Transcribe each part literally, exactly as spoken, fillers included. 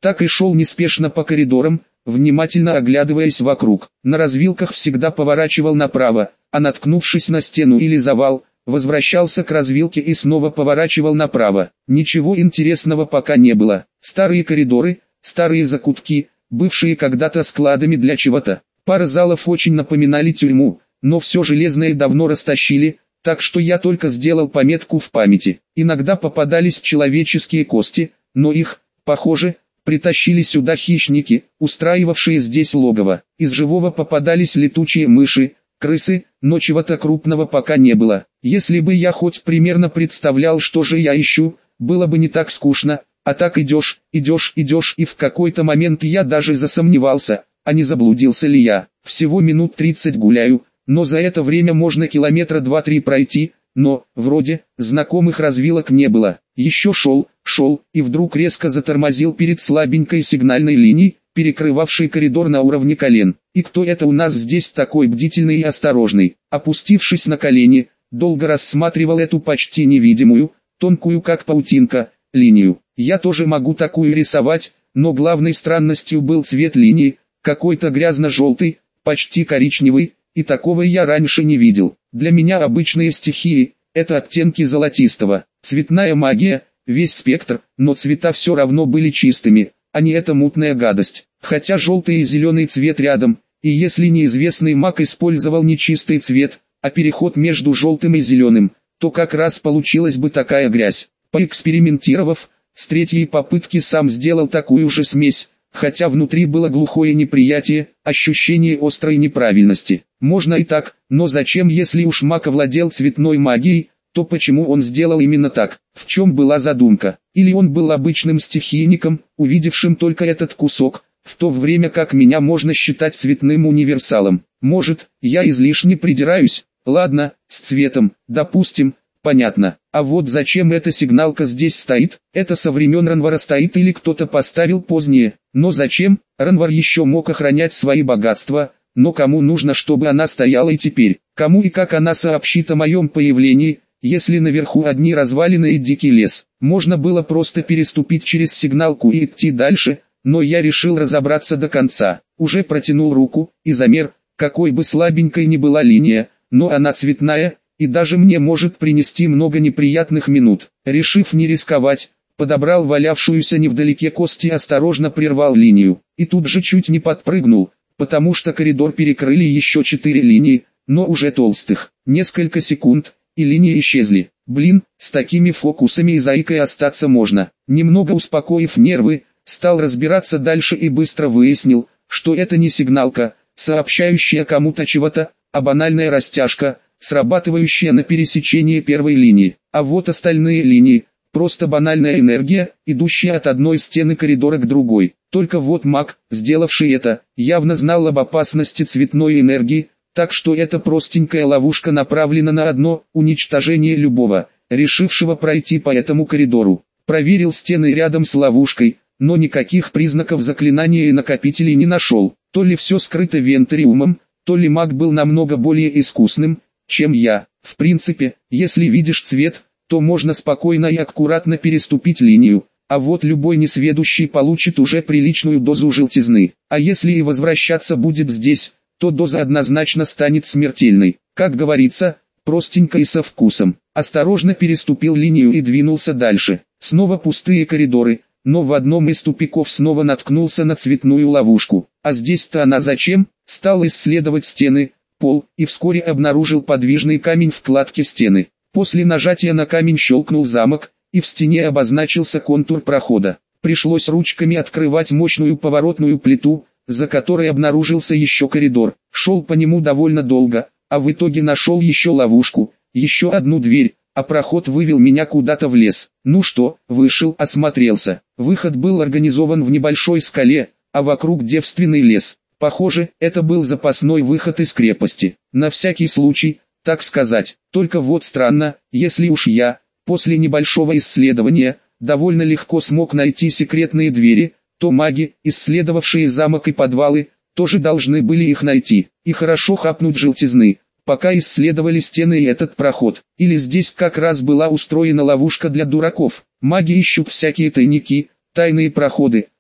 Так и шел неспешно по коридорам, внимательно оглядываясь вокруг. На развилках всегда поворачивал направо, а наткнувшись на стену или завал, возвращался к развилке и снова поворачивал направо. Ничего интересного пока не было. Старые коридоры, старые закутки, бывшие когда-то складами для чего-то. Пара залов очень напоминали тюрьму, но все железное давно растащили, так что я только сделал пометку в памяти. Иногда попадались человеческие кости, но их, похоже, притащили сюда хищники, устраивавшие здесь логово. Из живого попадались летучие мыши, крысы, но чего-то крупного пока не было. Если бы я хоть примерно представлял, что же я ищу, было бы не так скучно, а так идешь, идешь, идешь, и в какой-то момент я даже засомневался, а не заблудился ли я. Всего минут тридцать гуляю, но за это время можно километра два-три пройти, но, вроде, знакомых развилок не было. Еще шел, шел, и вдруг резко затормозил перед слабенькой сигнальной линией, перекрывавшей коридор на уровне колен. И кто это у нас здесь такой бдительный и осторожный? Опустившись на колени, долго рассматривал эту почти невидимую, тонкую как паутинка, линию. Я тоже могу такую рисовать, но главной странностью был цвет линии, какой-то грязно-желтый, почти коричневый, и такого я раньше не видел. Для меня обычные стихии – это оттенки золотистого. Цветная магия, весь спектр, но цвета все равно были чистыми, а не эта мутная гадость. Хотя желтый и зеленый цвет рядом, и если неизвестный маг использовал не чистый цвет, а переход между желтым и зеленым, то как раз получилась бы такая грязь. Поэкспериментировав, с третьей попытки сам сделал такую же смесь, хотя внутри было глухое неприятие, ощущение острой неправильности. Можно и так, но зачем, если уж маг овладел цветной магией, то почему он сделал именно так? В чем была задумка? Или он был обычным стихийником, увидевшим только этот кусок, в то время как меня можно считать цветным универсалом? Может, я излишне придираюсь? Ладно, с цветом, допустим, понятно. А вот зачем эта сигналка здесь стоит? Это со времен Ранвара стоит или кто-то поставил позднее? Но зачем? Ранвар еще мог охранять свои богатства, но кому нужно, чтобы она стояла и теперь? Кому и как она сообщит о моем появлении, если наверху одни развалины и дикий лес? Можно было просто переступить через сигналку и идти дальше, но я решил разобраться до конца. Уже протянул руку и замер, какой бы слабенькой ни была линия, но она цветная, и даже мне может принести много неприятных минут. Решив не рисковать, подобрал валявшуюся невдалеке кость и осторожно прервал линию. И тут же чуть не подпрыгнул, потому что коридор перекрыли еще четыре линии, но уже толстых. Несколько секунд, и линии исчезли. Блин, с такими фокусами и заикой остаться можно. Немного успокоив нервы, стал разбираться дальше и быстро выяснил, что это не сигналка, сообщающая кому-то чего-то, а банальная растяжка, срабатывающая на пересечении первой линии. А вот остальные линии, просто банальная энергия, идущая от одной стены коридора к другой. Только вот маг, сделавший это, явно знал об опасности цветной энергии, так что эта простенькая ловушка направлена на одно уничтожение любого, решившего пройти по этому коридору. Проверил стены рядом с ловушкой, но никаких признаков заклинания и накопителей не нашел. То ли все скрыто вентариумом, то ли маг был намного более искусным, чем я. В принципе, если видишь цвет, то можно спокойно и аккуратно переступить линию, а вот любой несведущий получит уже приличную дозу желтизны. А если и возвращаться будет здесь, то доза однозначно станет смертельной. Как говорится, простенько и со вкусом. Осторожно переступил линию и двинулся дальше. Снова пустые коридоры, но в одном из тупиков снова наткнулся на цветную ловушку. А здесь-то она зачем? Стал исследовать стены, пол, и вскоре обнаружил подвижный камень в кладке стены. После нажатия на камень щелкнул замок, и в стене обозначился контур прохода. Пришлось ручками открывать мощную поворотную плиту, за которой обнаружился еще коридор. Шел по нему довольно долго, а в итоге нашел еще ловушку, еще одну дверь, а проход вывел меня куда-то в лес. Ну что, вышел, осмотрелся. Выход был организован в небольшой скале, а вокруг девственный лес. Похоже, это был запасной выход из крепости. На всякий случай, так сказать. Только вот странно, если уж я, после небольшого исследования, довольно легко смог найти секретные двери, то маги, исследовавшие замок и подвалы, тоже должны были их найти. И хорошо хапнуть желтизны, пока исследовали стены и этот проход. Или здесь как раз была устроена ловушка для дураков. Маги ищут всякие тайники, тайные проходы,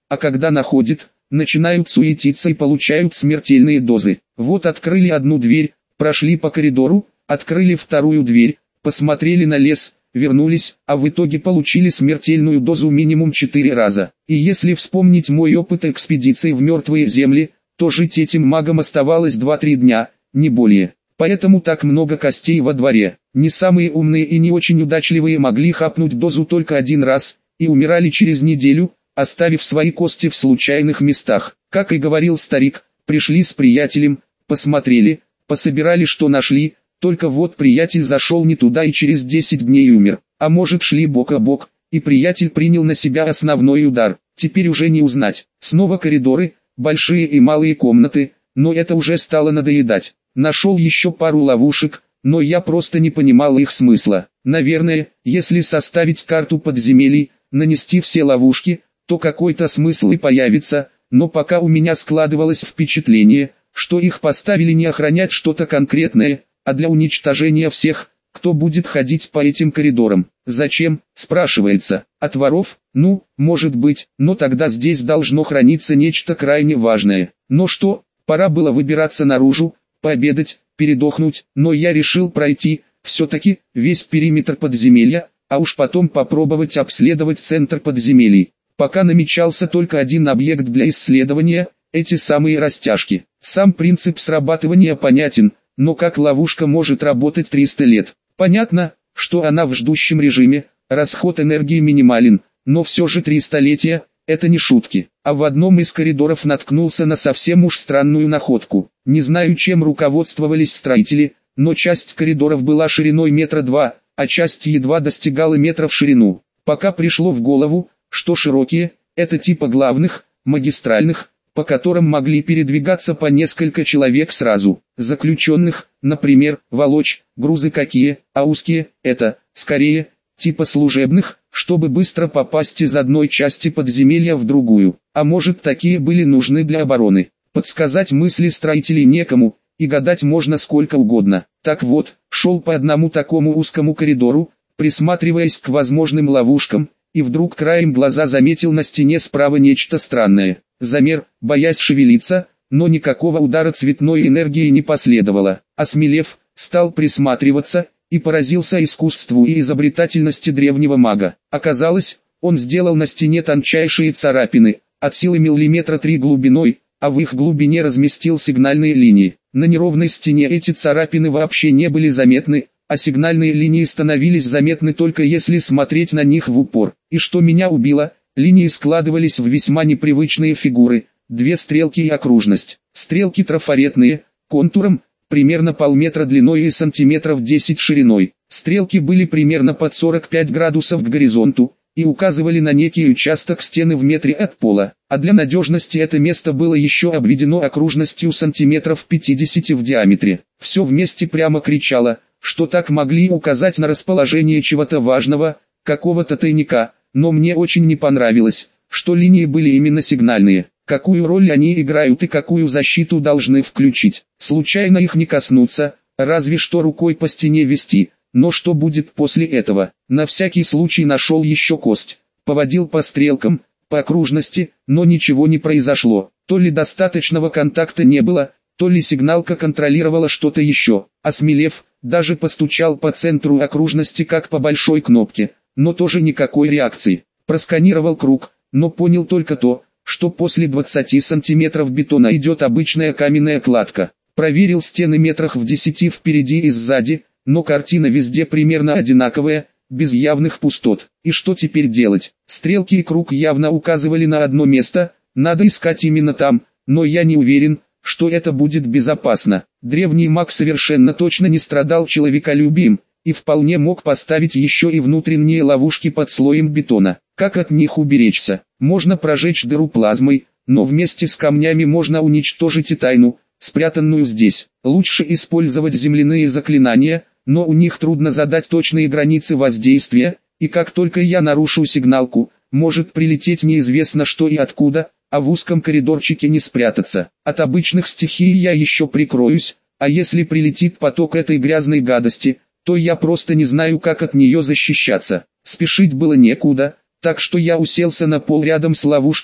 а когда находят, начинают суетиться и получают смертельные дозы. Вот открыли одну дверь, прошли по коридору, открыли вторую дверь, посмотрели на лес, вернулись, а в итоге получили смертельную дозу минимум четыре раза. И если вспомнить мой опыт экспедиции в мертвые земли, то жить этим магам оставалось два-три дня, не более. Поэтому так много костей во дворе. Не самые умные и не очень удачливые могли хапнуть дозу только один раз, и умирали через неделю, оставив свои кости в случайных местах. Как и говорил старик, пришли с приятелем, посмотрели, пособирали что нашли, только вот приятель зашел не туда и через десять дней умер. А может шли бок о бок, и приятель принял на себя основной удар. Теперь уже не узнать. Снова коридоры, большие и малые комнаты, но это уже стало надоедать. Нашел еще пару ловушек, но я просто не понимал их смысла. Наверное, если составить карту подземелий, нанести все ловушки, то какой-то смысл и появится, но пока у меня складывалось впечатление, что их поставили не охранять что-то конкретное, а для уничтожения всех, кто будет ходить по этим коридорам. Зачем, спрашивается, от воров? Ну, может быть, но тогда здесь должно храниться нечто крайне важное. Но что, пора было выбираться наружу, пообедать, передохнуть, но я решил пройти, все-таки, весь периметр подземелья, а уж потом попробовать обследовать центр подземелий. Пока намечался только один объект для исследования, эти самые растяжки. Сам принцип срабатывания понятен, но как ловушка может работать триста лет? Понятно, что она в ждущем режиме, расход энергии минимален, но все же три столетия – это не шутки. А в одном из коридоров наткнулся на совсем уж странную находку. Не знаю, чем руководствовались строители, но часть коридоров была шириной метра два, а часть едва достигала метра в ширину. Пока пришло в голову, что широкие – это типа главных, магистральных, по которым могли передвигаться по несколько человек сразу. Заключенных, например, волочь, грузы какие, а узкие – это, скорее, типа служебных, чтобы быстро попасть из одной части подземелья в другую. А может, такие были нужны для обороны. Подсказать мысли строителей некому, и гадать можно сколько угодно. Так вот, шел по одному такому узкому коридору, присматриваясь к возможным ловушкам, и вдруг краем глаза заметил на стене справа нечто странное. Замер, боясь шевелиться, но никакого удара цветной энергии не последовало. Осмелев, стал присматриваться, и поразился искусству и изобретательности древнего мага. Оказалось, он сделал на стене тончайшие царапины, от силы миллиметра три глубиной, а в их глубине разместил сигнальные линии. На неровной стене эти царапины вообще не были заметны, а сигнальные линии становились заметны только если смотреть на них в упор. И что меня убило, линии складывались в весьма непривычные фигуры, две стрелки и окружность. Стрелки трафаретные, контуром, примерно полметра длиной и сантиметров десять шириной. Стрелки были примерно под сорок пять градусов к горизонту, и указывали на некий участок стены в метре от пола. А для надежности это место было еще обведено окружностью сантиметров пятьдесят в диаметре. Все вместе прямо кричало, что так могли указать на расположение чего-то важного, какого-то тайника, но мне очень не понравилось, что линии были именно сигнальные. Какую роль они играют и какую защиту должны включить. Случайно их не коснуться, разве что рукой по стене вести, но что будет после этого? На всякий случай нашел еще кость, поводил по стрелкам, по окружности, но ничего не произошло. То ли достаточного контакта не было, то ли сигналка контролировала что-то еще. Осмелев, даже постучал по центру окружности как по большой кнопке, но тоже никакой реакции. Просканировал круг, но понял только то, что после двадцати сантиметров бетона идет обычная каменная кладка. Проверил стены метрах в десяти впереди и сзади, но картина везде примерно одинаковая, без явных пустот. И что теперь делать? Стрелки и круг явно указывали на одно место, надо искать именно там, но я не уверен, что это будет безопасно. Древний маг совершенно точно не страдал человеколюбием, и вполне мог поставить еще и внутренние ловушки под слоем бетона. Как от них уберечься? Можно прожечь дыру плазмой, но вместе с камнями можно уничтожить и тайну, спрятанную здесь. Лучше использовать земляные заклинания, но у них трудно задать точные границы воздействия, и как только я нарушу сигналку, может прилететь неизвестно что и откуда, а в узком коридорчике не спрятаться. От обычных стихий я еще прикроюсь, а если прилетит поток этой грязной гадости, то я просто не знаю, как от нее защищаться. Спешить было некуда, так что я уселся на пол рядом с ловушкой и,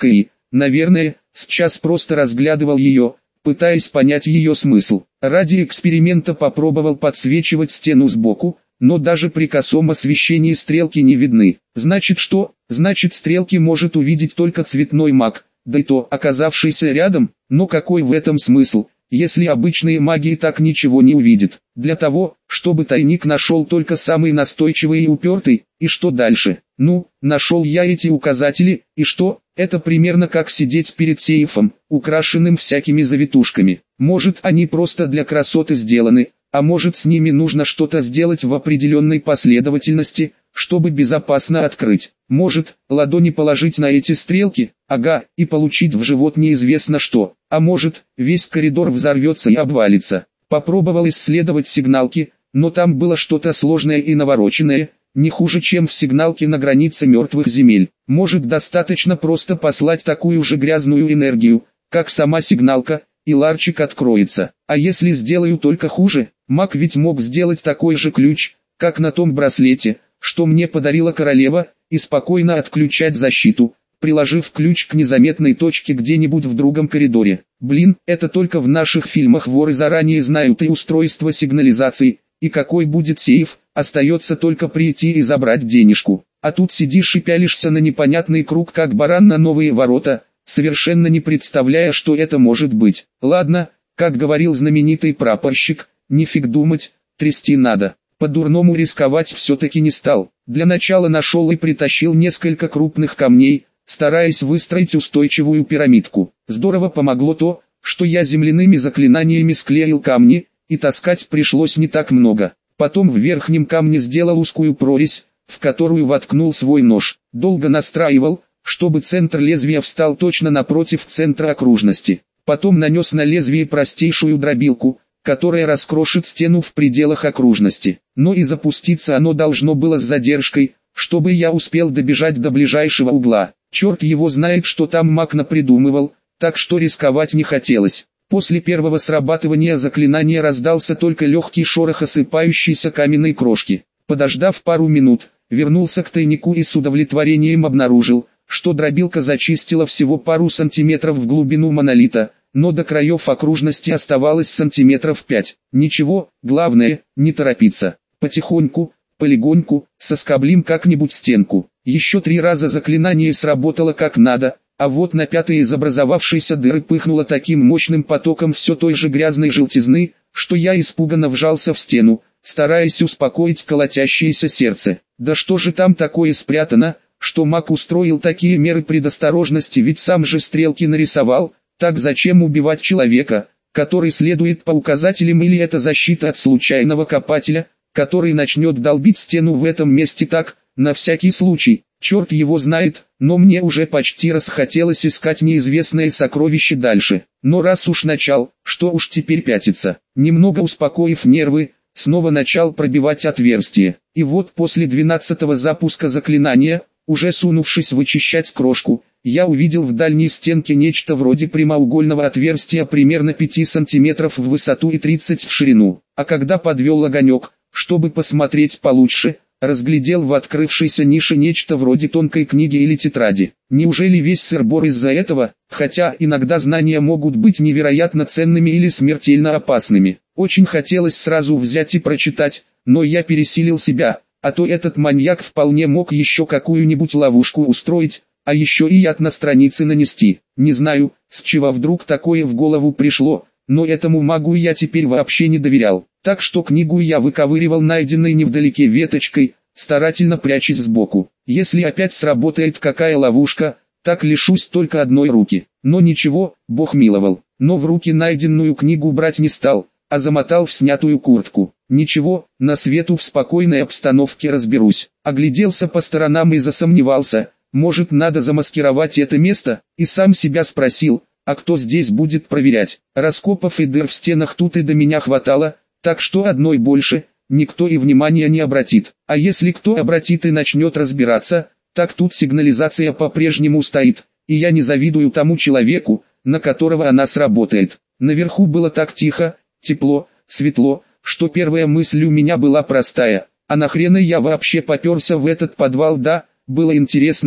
наверное, сейчас просто разглядывал ее, пытаясь понять ее смысл. Ради эксперимента попробовал подсвечивать стену сбоку, но даже при косом освещении стрелки не видны. Значит что? Значит стрелки может увидеть только цветной маг, да и то, оказавшийся рядом. Но какой в этом смысл, если обычные маги и так ничего не увидят? Для того, чтобы тайник нашел только самый настойчивый и упертый, и что дальше? Ну, нашел я эти указатели, и что? Это примерно как сидеть перед сейфом, украшенным всякими завитушками. Может, они просто для красоты сделаны, а может, с ними нужно что-то сделать в определенной последовательности, чтобы безопасно открыть. Может, ладони положить на эти стрелки, ага, и получить в живот неизвестно что. А может, весь коридор взорвется и обвалится. Попробовал исследовать сигналки, но там было что-то сложное и навороченное, не хуже, чем в сигналке на границе мертвых земель. Может, достаточно просто послать такую же грязную энергию, как сама сигналка, и ларчик откроется. А если сделаю только хуже, маг ведь мог сделать такой же ключ, как на том браслете, что мне подарила королева, и спокойно отключать защиту, приложив ключ к незаметной точке где-нибудь в другом коридоре. Блин, это только в наших фильмах воры заранее знают и устройство сигнализации, и какой будет сейф, остается только прийти и забрать денежку. А тут сидишь и пялишься на непонятный круг, как баран на новые ворота, совершенно не представляя, что это может быть. Ладно, как говорил знаменитый прапорщик, нифиг думать, трясти надо. По-дурному рисковать все-таки не стал. Для начала нашел и притащил несколько крупных камней, стараясь выстроить устойчивую пирамидку. Здорово помогло то, что я земляными заклинаниями склеил камни, и таскать пришлось не так много. Потом в верхнем камне сделал узкую прорезь, в которую воткнул свой нож. Долго настраивал, чтобы центр лезвия встал точно напротив центра окружности. Потом нанес на лезвие простейшую дробилку, которая раскрошит стену в пределах окружности. Но и запуститься оно должно было с задержкой, чтобы я успел добежать до ближайшего угла. Черт его знает, что там маг напридумывал, так что рисковать не хотелось. После первого срабатывания заклинания раздался только легкий шорох осыпающейся каменной крошки. Подождав пару минут, вернулся к тайнику и с удовлетворением обнаружил, что дробилка зачистила всего пару сантиметров в глубину монолита, но до краев окружности оставалось сантиметров пять. Ничего, главное, не торопиться. Потихоньку, полегоньку, соскоблим как-нибудь стенку. Еще три раза заклинание сработало как надо, а вот на пятой из образовавшейся дыры пыхнуло таким мощным потоком все той же грязной желтизны, что я испуганно вжался в стену, стараясь успокоить колотящееся сердце. Да что же там такое спрятано, что маг устроил такие меры предосторожности, ведь сам же стрелки нарисовал. Так зачем убивать человека, который следует по указателям, или это защита от случайного копателя, который начнет долбить стену в этом месте так, на всякий случай? Черт его знает, но мне уже почти расхотелось искать неизвестное сокровище дальше. Но раз уж начал, что уж теперь пятиться. Немного успокоив нервы, снова начал пробивать отверстие. И вот после двенадцатого запуска заклинания, уже сунувшись вычищать крошку, я увидел в дальней стенке нечто вроде прямоугольного отверстия примерно пять сантиметров в высоту и тридцать в ширину. А когда подвел огонек, чтобы посмотреть получше, разглядел в открывшейся нише нечто вроде тонкой книги или тетради. Неужели весь сыр-бор из-за этого? Хотя иногда знания могут быть невероятно ценными или смертельно опасными. Очень хотелось сразу взять и прочитать, но я пересилил себя, а то этот маньяк вполне мог еще какую-нибудь ловушку устроить, а еще и яд на странице нанести. Не знаю, с чего вдруг такое в голову пришло, но этому магу я теперь вообще не доверял. Так что книгу я выковыривал найденной невдалеке веточкой, старательно прячась сбоку. Если опять сработает какая ловушка, так лишусь только одной руки. Но ничего, Бог миловал. Но в руки найденную книгу брать не стал, а замотал в снятую куртку. Ничего, на свету в спокойной обстановке разберусь. Огляделся по сторонам и засомневался, может, надо замаскировать это место, и сам себя спросил, а кто здесь будет проверять? Раскопов и дыр в стенах тут и до меня хватало, так что одной больше, никто и внимания не обратит. А если кто обратит и начнет разбираться, так тут сигнализация по-прежнему стоит, и я не завидую тому человеку, на которого она сработает. Наверху было так тихо, тепло, светло, что первая мысль у меня была простая, а нахрена я вообще поперся в этот подвал? Да, было интересно,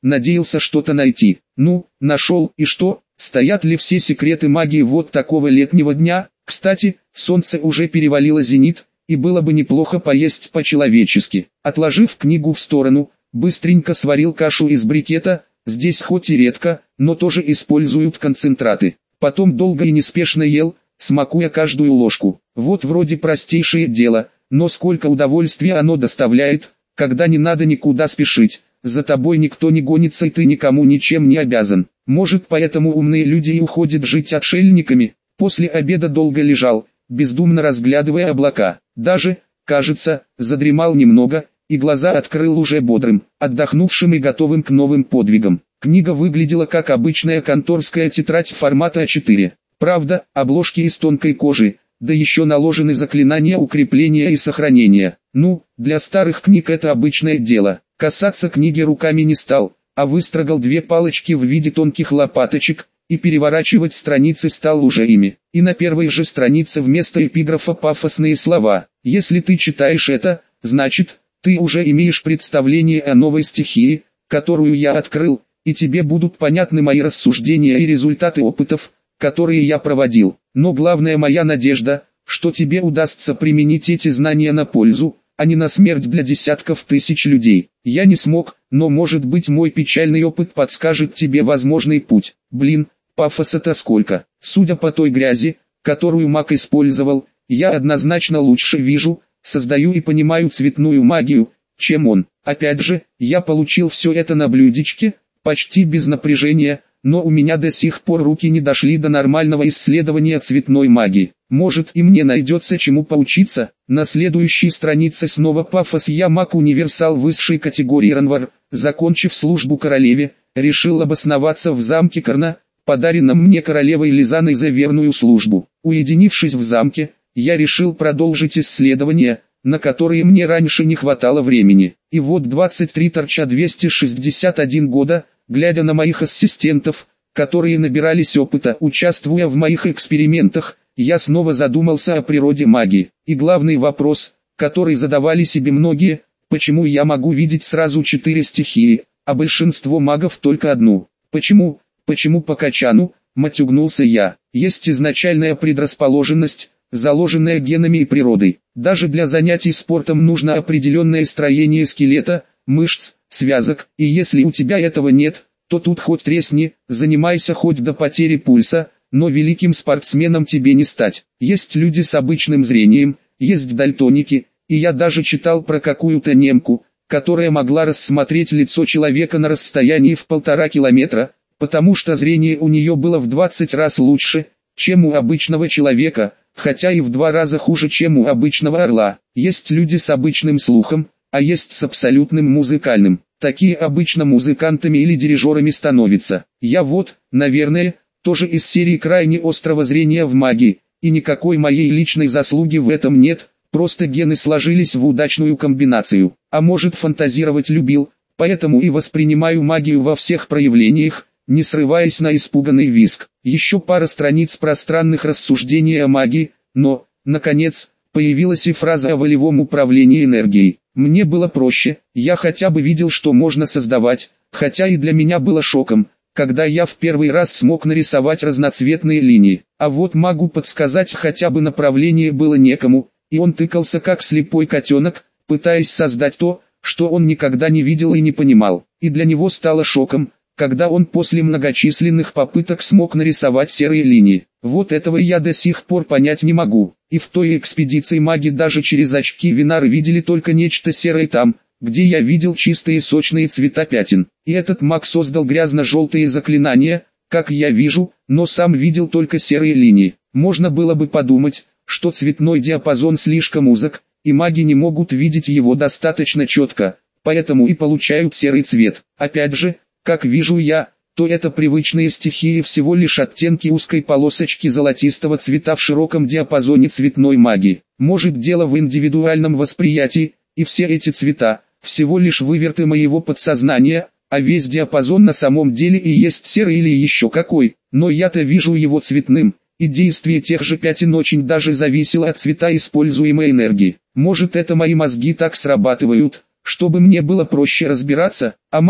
надеялся что-то найти. Ну, нашел, и что? Стоят ли все секреты магии вот такого летнего дня? Кстати, солнце уже перевалило зенит, и было бы неплохо поесть по-человечески. Отложив книгу в сторону, быстренько сварил кашу из брикета, здесь хоть и редко, но тоже используют концентраты. Потом долго и неспешно ел, смакуя каждую ложку. Вот вроде простейшее дело, но сколько удовольствия оно доставляет, когда не надо никуда спешить, за тобой никто не гонится и ты никому ничем не обязан. Может, поэтому умные люди и уходят жить отшельниками. После обеда долго лежал, бездумно разглядывая облака. Даже, кажется, задремал немного, и глаза открыл уже бодрым, отдохнувшим и готовым к новым подвигам. Книга выглядела как обычная конторская тетрадь формата а четыре. Правда, обложки из тонкой кожи, да еще наложены заклинания укрепления и сохранения. Ну, для старых книг это обычное дело. Касаться книги руками не стал, а выстрогал две палочки в виде тонких лопаточек, и переворачивать страницы стал уже ими. И на первой же странице вместо эпиграфа пафосные слова. Если ты читаешь это, значит, ты уже имеешь представление о новой стихии, которую я открыл, и тебе будут понятны мои рассуждения и результаты опытов, которые я проводил. Но главная моя надежда, что тебе удастся применить эти знания на пользу, а не на смерть для десятков тысяч людей. Я не смог, но может быть мой печальный опыт подскажет тебе возможный путь. Блин, пафоса-то сколько. Судя по той грязи, которую маг использовал, я однозначно лучше вижу, создаю и понимаю цветную магию, чем он. Опять же, я получил все это на блюдечке, почти без напряжения, но у меня до сих пор руки не дошли до нормального исследования цветной магии. Может и мне найдется чему поучиться. На следующей странице снова пафос. Я маг-универсал высшей категории Ранвар, закончив службу королеве, решил обосноваться в замке Карна, подаренном мне королевой Лизаной за верную службу. Уединившись в замке, я решил продолжить исследования, на которые мне раньше не хватало времени. И вот двадцать три торча двести шестьдесят один года, глядя на моих ассистентов, которые набирались опыта, участвуя в моих экспериментах, я снова задумался о природе магии. И главный вопрос, который задавали себе многие, почему я могу видеть сразу четыре стихии, а большинство магов только одну. Почему, почему по качану, матюгнулся я. Есть изначальная предрасположенность, заложенная генами и природой. Даже для занятий спортом нужно определенное строение скелета, мышц, связок, и если у тебя этого нет, то тут хоть тресни, занимайся хоть до потери пульса, но великим спортсменом тебе не стать. Есть люди с обычным зрением, есть дальтоники, и я даже читал про какую-то немку, которая могла рассмотреть лицо человека на расстоянии в полтора километра, потому что зрение у нее было в двадцать раз лучше, чем у обычного человека, хотя и в два раза хуже, чем у обычного орла. Есть люди с обычным слухом, а есть с абсолютным музыкальным. Такие обычно музыкантами или дирижерами становятся. Я вот, наверное, тоже из серии крайне острого зрения в магии, и никакой моей личной заслуги в этом нет, просто гены сложились в удачную комбинацию. А может, фантазировать любил, поэтому и воспринимаю магию во всех проявлениях, не срываясь на испуганный визг. Еще пара страниц пространных рассуждений о магии, но, наконец, появилась и фраза о волевом управлении энергией. Мне было проще, я хотя бы видел, что можно создавать, хотя и для меня было шоком, когда я в первый раз смог нарисовать разноцветные линии. А вот магу подсказать хотя бы направление было некому, и он тыкался как слепой котенок, пытаясь создать то, что он никогда не видел и не понимал. И для него стало шоком, когда он после многочисленных попыток смог нарисовать серые линии. Вот этого я до сих пор понять не могу. И в той экспедиции маги даже через очки Винары видели только нечто серое там, где я видел чистые сочные цвета пятен. И этот маг создал грязно-желтые заклинания, как я вижу, но сам видел только серые линии. Можно было бы подумать, что цветной диапазон слишком узок, и маги не могут видеть его достаточно четко, поэтому и получают серый цвет. Опять же, как вижу я, то это привычные стихии всего лишь оттенки узкой полосочки золотистого цвета в широком диапазоне цветной магии. Может, дело в индивидуальном восприятии, и все эти цвета всего лишь выверты моего подсознания, а весь диапазон на самом деле и есть серый или еще какой, но я-то вижу его цветным, и действие тех же пятен очень даже зависело от цвета используемой энергии. Может, это мои мозги так срабатывают, чтобы мне было проще разбираться, а маг,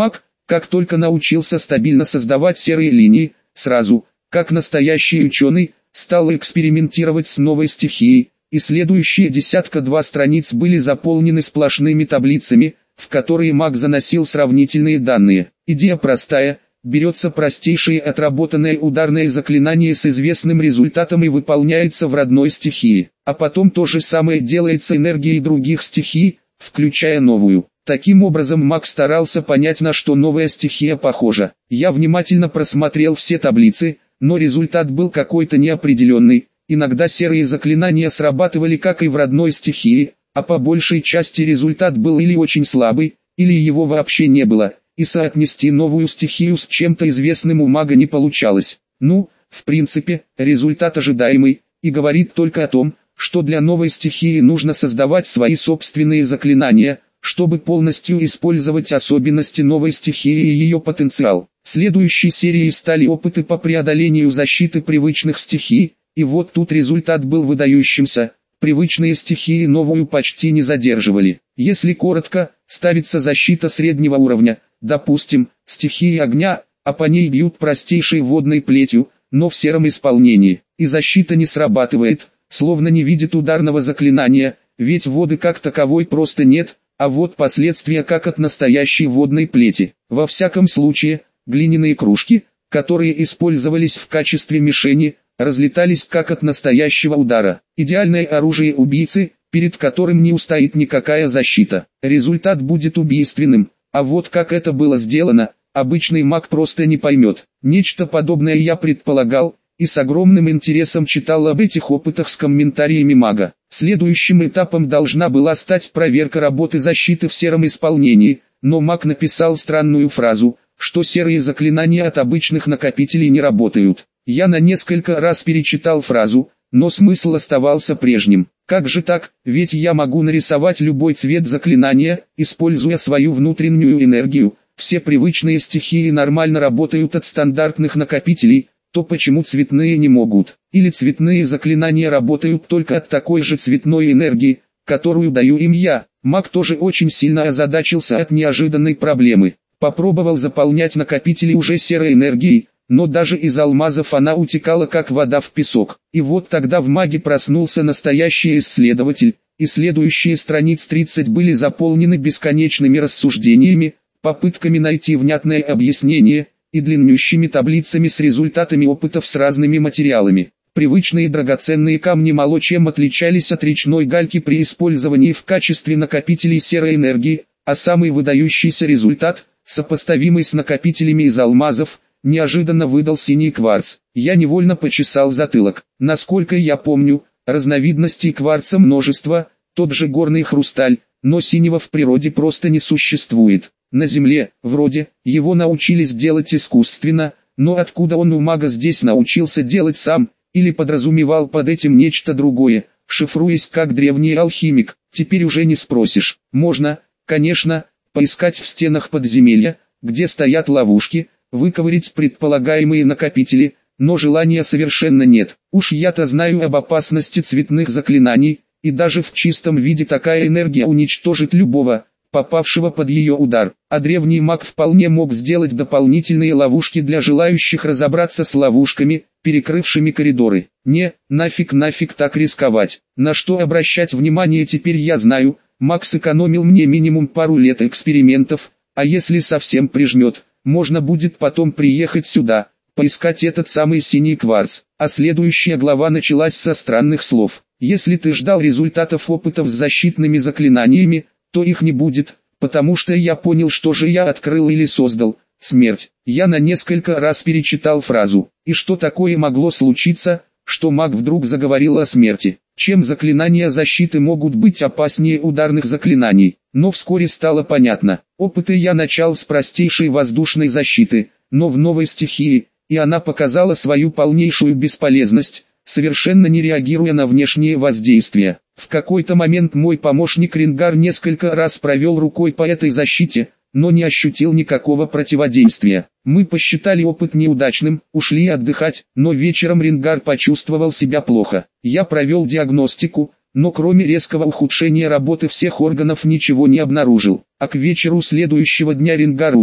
Как только научился стабильно создавать серые линии, сразу, как настоящий ученый, стал экспериментировать с новой стихией, и следующие десятка-два страниц были заполнены сплошными таблицами, в которые маг заносил сравнительные данные. Идея простая: берется простейшее отработанное ударное заклинание с известным результатом и выполняется в родной стихии, а потом то же самое делается энергией других стихий, включая новую. Таким образом маг старался понять, на что новая стихия похожа. Я внимательно просмотрел все таблицы, но результат был какой-то неопределенный. Иногда серые заклинания срабатывали как и в родной стихии, а по большей части результат был или очень слабый, или его вообще не было, и соотнести новую стихию с чем-то известным у мага не получалось. Ну, в принципе, результат ожидаемый, и говорит только о том, что для новой стихии нужно создавать свои собственные заклинания, чтобы полностью использовать особенности новой стихии и ее потенциал. Следующей серией стали опыты по преодолению защиты привычных стихий, и вот тут результат был выдающимся. Привычные стихии новую почти не задерживали. Если коротко, ставится защита среднего уровня, допустим, стихии огня, а по ней бьют простейшей водной плетью, но в сером исполнении, и защита не срабатывает, словно не видит ударного заклинания, ведь воды как таковой просто нет, а вот последствия как от настоящей водной плети. Во всяком случае, глиняные кружки, которые использовались в качестве мишени, разлетались как от настоящего удара. Идеальное оружие убийцы, перед которым не устоит никакая защита. Результат будет убийственным, а вот как это было сделано, обычный маг просто не поймет. Нечто подобное я предполагал, и с огромным интересом читал об этих опытах с комментариями мага. Следующим этапом должна была стать проверка работы защиты в сером исполнении, но маг написал странную фразу, что серые заклинания от обычных накопителей не работают. Я на несколько раз перечитал фразу, но смысл оставался прежним. Как же так, ведь я могу нарисовать любой цвет заклинания, используя свою внутреннюю энергию. Все привычные стихии нормально работают от стандартных накопителей, то почему цветные не могут? Или цветные заклинания работают только от такой же цветной энергии, которую даю им я? Маг тоже очень сильно озадачился от неожиданной проблемы. Попробовал заполнять накопители уже серой энергией, но даже из алмазов она утекала как вода в песок. И вот тогда в маге проснулся настоящий исследователь, и следующие страниц тридцать были заполнены бесконечными рассуждениями, попытками найти внятное объяснение, и длиннющими таблицами с результатами опытов с разными материалами. Привычные драгоценные камни мало чем отличались от речной гальки при использовании в качестве накопителей серой энергии, а самый выдающийся результат, сопоставимый с накопителями из алмазов, неожиданно выдал синий кварц. Я невольно почесал затылок. Насколько я помню, разновидностей кварца множество, тот же горный хрусталь, но синего в природе просто не существует. На Земле, вроде, его научились делать искусственно, но откуда он у мага здесь научился делать сам, или подразумевал под этим нечто другое, шифруясь как древний алхимик, теперь уже не спросишь. Можно, конечно, поискать в стенах подземелья, где стоят ловушки, выковырять предполагаемые накопители, но желания совершенно нет. Уж я-то знаю об опасности цветных заклинаний, и даже в чистом виде такая энергия уничтожит любого, попавшего под ее удар, а древний маг вполне мог сделать дополнительные ловушки для желающих разобраться с ловушками, перекрывшими коридоры. Не, нафиг нафиг так рисковать. На что обращать внимание теперь я знаю, маг сэкономил мне минимум пару лет экспериментов, а если совсем прижмет, можно будет потом приехать сюда, поискать этот самый синий кварц. А следующая глава началась со странных слов. Если ты ждал результатов опытов с защитными заклинаниями, то их не будет, потому что я понял, что же я открыл или создал. Смерть. Я на несколько раз перечитал фразу. И что такое могло случиться, что маг вдруг заговорил о смерти? Чем заклинания защиты могут быть опаснее ударных заклинаний? Но вскоре стало понятно. Опыты я начал с простейшей воздушной защиты, но в новой стихии, и она показала свою полнейшую бесполезность, совершенно не реагируя на внешние воздействия. В какой-то момент мой помощник Рингар несколько раз провел рукой по этой защите, но не ощутил никакого противодействия. Мы посчитали опыт неудачным, ушли отдыхать, но вечером Рингар почувствовал себя плохо. Я провел диагностику, но кроме резкого ухудшения работы всех органов ничего не обнаружил. А к вечеру следующего дня Рингар умер,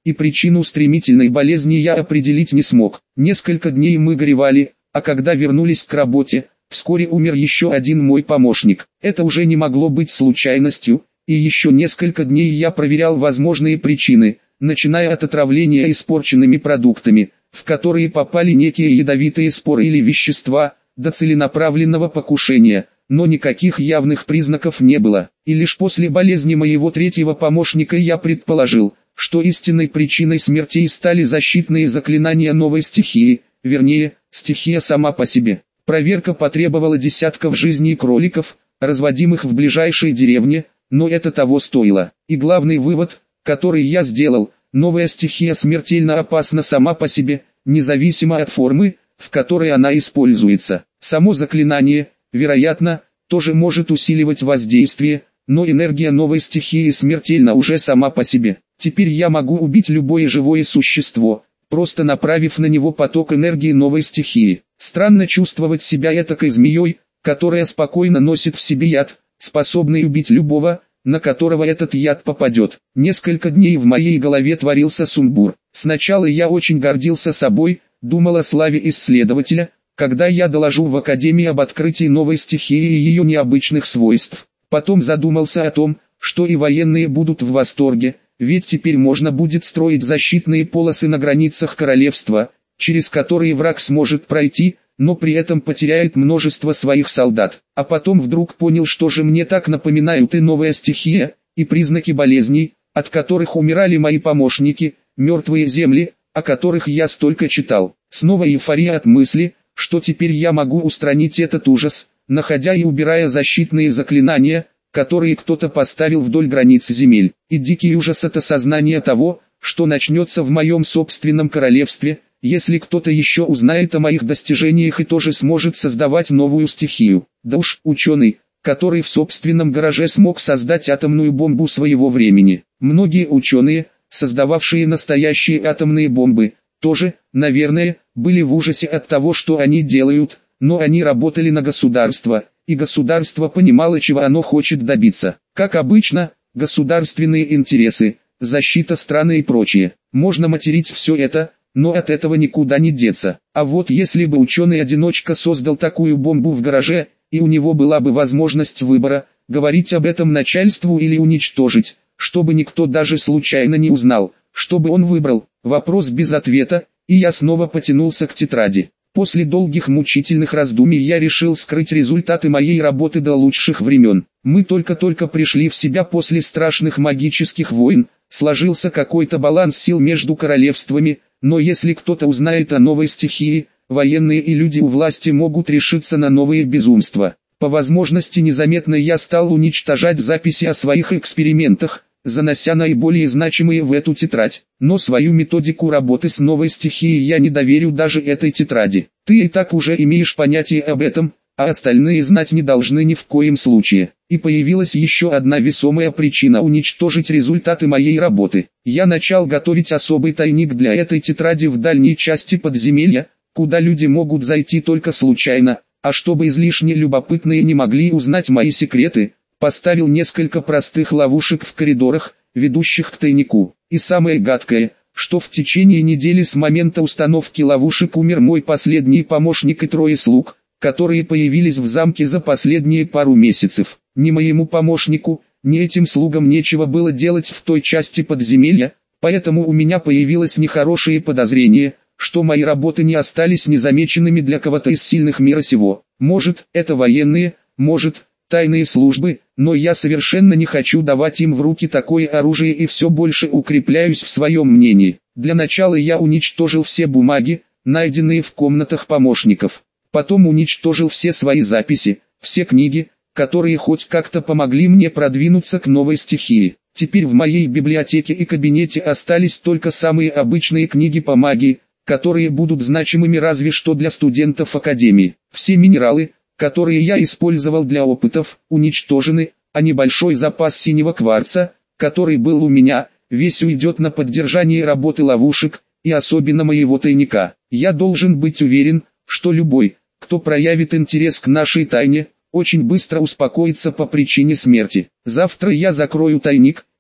и причину стремительной болезни я определить не смог. Несколько дней мы горевали, а когда вернулись к работе, вскоре умер еще один мой помощник. Это уже не могло быть случайностью, и еще несколько дней я проверял возможные причины, начиная от отравления испорченными продуктами, в которые попали некие ядовитые споры или вещества, до целенаправленного покушения, но никаких явных признаков не было. И лишь после болезни моего третьего помощника я предположил, что истинной причиной смертей стали защитные заклинания новой стихии, вернее, стихия сама по себе. Проверка потребовала десятков жизней кроликов, разводимых в ближайшей деревне, но это того стоило. И главный вывод, который я сделал: новая стихия смертельно опасна сама по себе, независимо от формы, в которой она используется. Само заклинание, вероятно, тоже может усиливать воздействие, но энергия новой стихии смертельна уже сама по себе. Теперь я могу убить любое живое существо, просто направив на него поток энергии новой стихии. Странно чувствовать себя этакой змеей, которая спокойно носит в себе яд, способный убить любого, на которого этот яд попадет. Несколько дней в моей голове творился сумбур. Сначала я очень гордился собой, думал о славе исследователя, когда я доложу в Академии об открытии новой стихии и ее необычных свойств. Потом задумался о том, что и военные будут в восторге, ведь теперь можно будет строить защитные полосы на границах королевства, через которые враг сможет пройти, но при этом потеряет множество своих солдат. А потом вдруг понял, что же мне так напоминают и новая стихия, и признаки болезней, от которых умирали мои помощники, мертвые земли, о которых я столько читал. Снова эйфория от мысли, что теперь я могу устранить этот ужас, находя и убирая защитные заклинания, которые кто-то поставил вдоль границы земель. И дикий ужас — это сознание того, что начнется в моем собственном королевстве, если кто-то еще узнает о моих достижениях и тоже сможет создавать новую стихию. Да уж, ученый, который в собственном гараже смог создать атомную бомбу своего времени. Многие ученые, создававшие настоящие атомные бомбы, тоже, наверное, были в ужасе от того, что они делают, но они работали на государство, и государство понимало, чего оно хочет добиться. Как обычно, государственные интересы, защита страны и прочее. Можно материть все это, но от этого никуда не деться. А вот если бы ученый-одиночка создал такую бомбу в гараже, и у него была бы возможность выбора, говорить об этом начальству или уничтожить, чтобы никто даже случайно не узнал, что бы он выбрал. Вопрос без ответа, и я снова потянулся к тетради. После долгих мучительных раздумий я решил скрыть результаты моей работы до лучших времен. Мы только-только пришли в себя после страшных магических войн, сложился какой-то баланс сил между королевствами, но если кто-то узнает о новой стихии, военные и люди у власти могут решиться на новые безумства. По возможности незаметно я стал уничтожать записи о своих экспериментах, занося наиболее значимые в эту тетрадь. Но свою методику работы с новой стихией я не доверю даже этой тетради. Ты и так уже имеешь понятие об этом, а остальные знать не должны ни в коем случае. И появилась еще одна весомая причина уничтожить результаты моей работы. Я начал готовить особый тайник для этой тетради в дальней части подземелья, куда люди могут зайти только случайно, а чтобы излишне любопытные не могли узнать мои секреты, поставил несколько простых ловушек в коридорах, ведущих к тайнику. И самое гадкое, что в течение недели с момента установки ловушек умер мой последний помощник и трое слуг, которые появились в замке за последние пару месяцев. Ни моему помощнику, ни этим слугам нечего было делать в той части подземелья, поэтому у меня появилось нехорошее подозрение, что мои работы не остались незамеченными для кого-то из сильных мира сего. Может, это военные, может, тайные службы, но я совершенно не хочу давать им в руки такое оружие и все больше укрепляюсь в своем мнении. Для начала я уничтожил все бумаги, найденные в комнатах помощников. Потом уничтожил все свои записи, все книги, которые хоть как-то помогли мне продвинуться к новой стихии. Теперь в моей библиотеке и кабинете остались только самые обычные книги по магии, которые будут значимыми разве что для студентов Академии. Все минералы, которые я использовал для опытов, уничтожены, а небольшой запас синего кварца, который был у меня, весь уйдет на поддержание работы ловушек, и особенно моего тайника. Я должен быть уверен, что любой, кто проявит интерес к нашей тайне, очень быстро успокоится по причине смерти. Завтра я закрою тайник,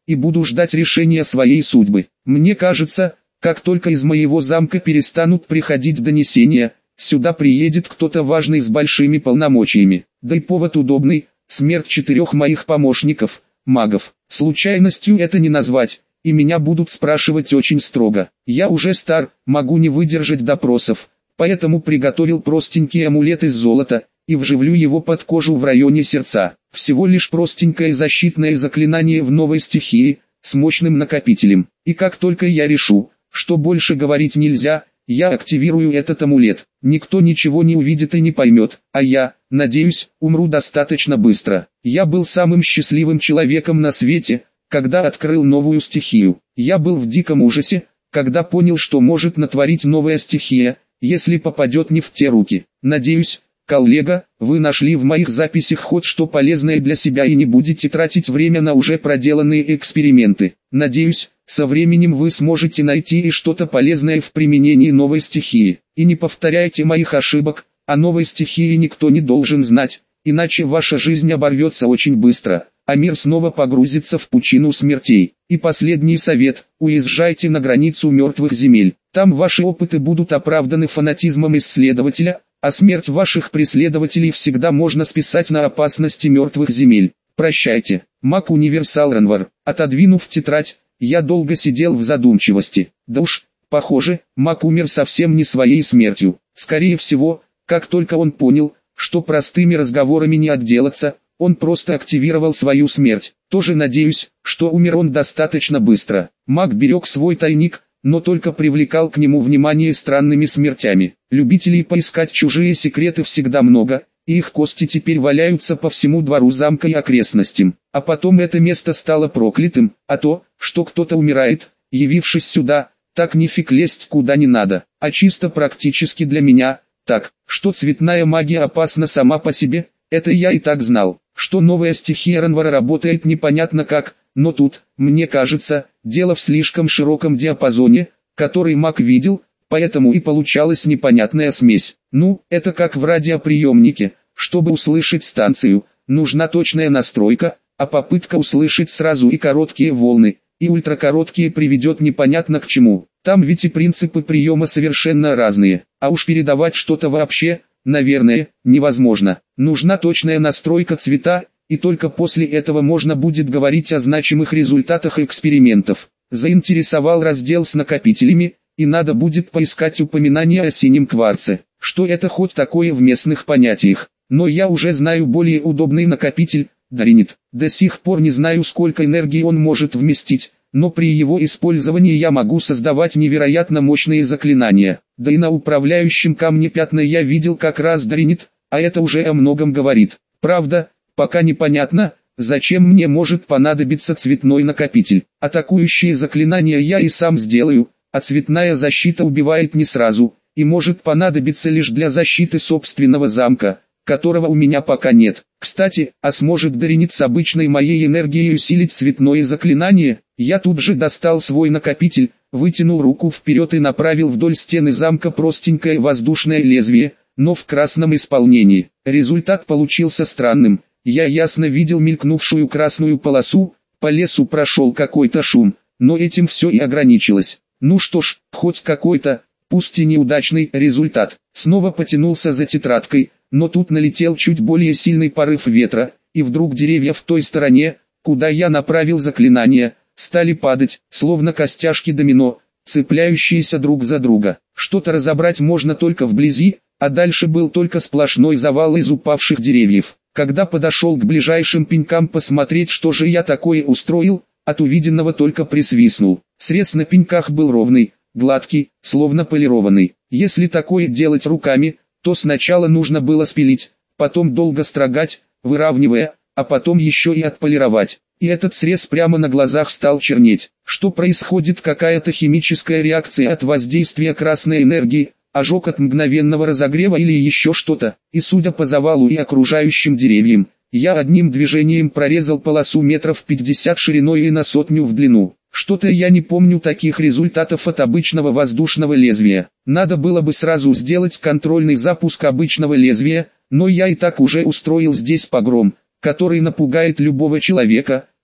и буду ждать решения своей судьбы. Мне кажется, как только из моего замка перестанут приходить донесения, сюда приедет кто-то важный с большими полномочиями. Да и повод удобный, смерть четырех моих помощников, магов. Случайностью это не назвать, и меня будут спрашивать очень строго. Я уже стар, могу не выдержать допросов, поэтому приготовил простенький амулет из золота, и вживлю его под кожу в районе сердца. Всего лишь простенькое защитное заклинание в новой стихии, с мощным накопителем. И как только я решу, что больше говорить нельзя, я активирую этот амулет. Никто ничего не увидит и не поймет, а я, надеюсь, умру достаточно быстро. Я был самым счастливым человеком на свете, когда открыл новую стихию. Я был в диком ужасе, когда понял, что может натворить новая стихия, если попадет не в те руки. Надеюсь, коллега, вы нашли в моих записях хоть что полезное для себя и не будете тратить время на уже проделанные эксперименты. Надеюсь, со временем вы сможете найти и что-то полезное в применении новой стихии. И не повторяйте моих ошибок, о новой стихии никто не должен знать, иначе ваша жизнь оборвется очень быстро, а мир снова погрузится в пучину смертей. И последний совет: уезжайте на границу мертвых земель. Там ваши опыты будут оправданы фанатизмом исследователя, а смерть ваших преследователей всегда можно списать на опасности мертвых земель. Прощайте, маг-универсал Ранвар. Отодвинув тетрадь, я долго сидел в задумчивости. Да уж, похоже, маг умер совсем не своей смертью. Скорее всего, как только он понял, что простыми разговорами не отделаться, он просто активировал свою смерть. Тоже надеюсь, что умер он достаточно быстро. Маг берег свой тайник, но только привлекал к нему внимание странными смертями. Любителей поискать чужие секреты всегда много, и их кости теперь валяются по всему двору замка и окрестностям. А потом это место стало проклятым, а то, что кто-то умирает, явившись сюда, так нифиг лезть куда не надо. А чисто практически для меня, так, что цветная магия опасна сама по себе, это я и так знал. Что новая стихия Ранвара работает непонятно как, но тут, мне кажется, дело в слишком широком диапазоне, который маг видел, поэтому и получалась непонятная смесь. Ну, это как в радиоприемнике, чтобы услышать станцию, нужна точная настройка, а попытка услышать сразу и короткие волны, и ультракороткие приведет непонятно к чему. Там ведь и принципы приема совершенно разные, а уж передавать что-то вообще, наверное, невозможно. Нужна точная настройка цвета, и только после этого можно будет говорить о значимых результатах экспериментов. Заинтересовал раздел с накопителями, и надо будет поискать упоминание о синем кварце. Что это хоть такое в местных понятиях? Но я уже знаю более удобный накопитель, Даринит. До сих пор не знаю, сколько энергии он может вместить, но при его использовании я могу создавать невероятно мощные заклинания. Да и на управляющем камне пятна я видел как раз Даринит, а это уже о многом говорит. Правда, пока непонятно, зачем мне может понадобиться цветной накопитель. Атакующие заклинания я и сам сделаю, а цветная защита убивает не сразу, и может понадобиться лишь для защиты собственного замка, которого у меня пока нет. Кстати, а сможет Даринит с обычной моей энергией усилить цветное заклинание? Я тут же достал свой накопитель, вытянул руку вперед и направил вдоль стены замка простенькое воздушное лезвие, но в красном исполнении. Результат получился странным. Я ясно видел мелькнувшую красную полосу, по лесу прошел какой-то шум, но этим все и ограничилось. Ну что ж, хоть какой-то, пусть и неудачный, результат. Снова потянулся за тетрадкой, но тут налетел чуть более сильный порыв ветра, и вдруг деревья в той стороне, куда я направил заклинание, стали падать, словно костяшки домино, цепляющиеся друг за друга. Что-то разобрать можно только вблизи, а дальше был только сплошной завал из упавших деревьев. Когда подошел к ближайшим пенькам посмотреть, что же я такое устроил, от увиденного только присвистнул. Срез на пеньках был ровный, гладкий, словно полированный. Если такое делать руками, то сначала нужно было спилить, потом долго строгать, выравнивая, а потом еще и отполировать. И этот срез прямо на глазах стал чернеть. Что происходит? Какая-то химическая реакция от воздействия красной энергии, ожог от мгновенного разогрева или еще что-то. И судя по завалу и окружающим деревьям, я одним движением прорезал полосу метров пятьдесят шириной и на сотню в длину. Что-то я не помню таких результатов от обычного воздушного лезвия. Надо было бы сразу сделать контрольный запуск обычного лезвия, но я и так уже устроил здесь погром, который напугает любого человека,